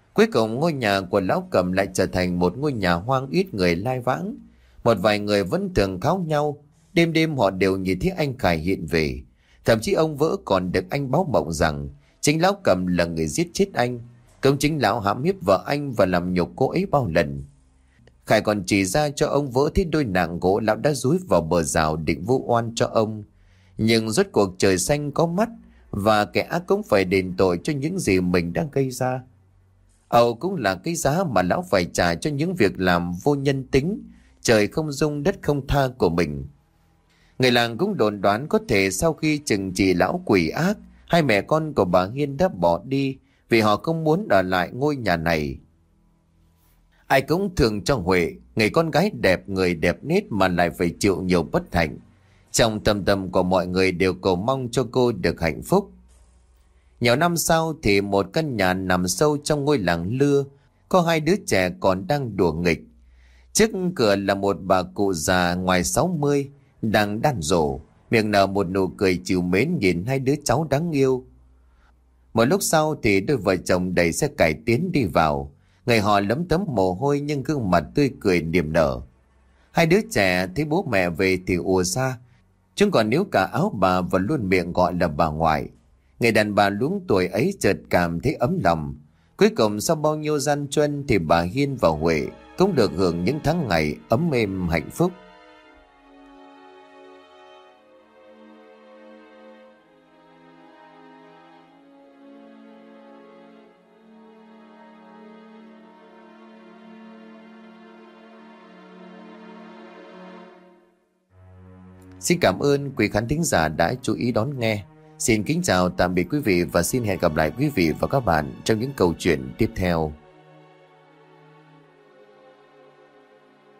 Cuối cùng ngôi nhà của lão Cầm lại trở thành một ngôi nhà hoang ít người lai vãng. Một vài người vẫn thường kháo nhau, đêm đêm họ đều nhìn thấy anh Khải hiện về. Thậm chí ông Vỡ còn được anh báo mộng rằng chính lão Cầm là người giết chết anh. Cũng chính lão hãm hiếp vợ anh và làm nhục cô ấy bao lần. Khải còn chỉ ra cho ông Vỡ thấy đôi nạng gỗ lão đã dúi vào bờ rào định vu oan cho ông. Nhưng rốt cuộc trời xanh có mắt, và kẻ ác cũng phải đền tội cho những gì mình đang gây ra. Âu cũng là cái giá mà lão phải trả cho những việc làm vô nhân tính, trời không dung đất không tha của mình. Người làng cũng đồn đoán có thể sau khi trừng trị lão quỷ ác, hai mẹ con của bà Hiên đã bỏ đi vì họ không muốn ở lại ngôi nhà này. Ai cũng thường cho Huệ, người con gái đẹp, người đẹp nết mà lại phải chịu nhiều bất hạnh. Trong tâm tâm của mọi người đều cầu mong cho cô được hạnh phúc. Nhiều năm sau thì một căn nhà nằm sâu trong ngôi làng Lưa, có hai đứa trẻ còn đang đùa nghịch. Trước cửa là một bà cụ già ngoài sáu mươi, đang đàn rổ, miệng nở một nụ cười trìu mến nhìn hai đứa cháu đáng yêu. Một lúc sau thì đôi vợ chồng đẩy xe cải tiến đi vào. Người họ lấm tấm mồ hôi nhưng gương mặt tươi cười niềm nở. Hai đứa trẻ thấy bố mẹ về thì ùa ra. Chúng còn níu cả áo bà và luôn miệng gọi là bà ngoại. Người đàn bà luống tuổi ấy chợt cảm thấy ấm lòng. Cuối cùng sau bao nhiêu gian truân thì bà Hiên và Huệ cũng được hưởng những tháng ngày ấm êm hạnh phúc. Xin cảm ơn quý khán thính giả đã chú ý đón nghe. Xin kính chào tạm biệt quý vị và xin hẹn gặp lại quý vị và các bạn trong những câu chuyện tiếp theo.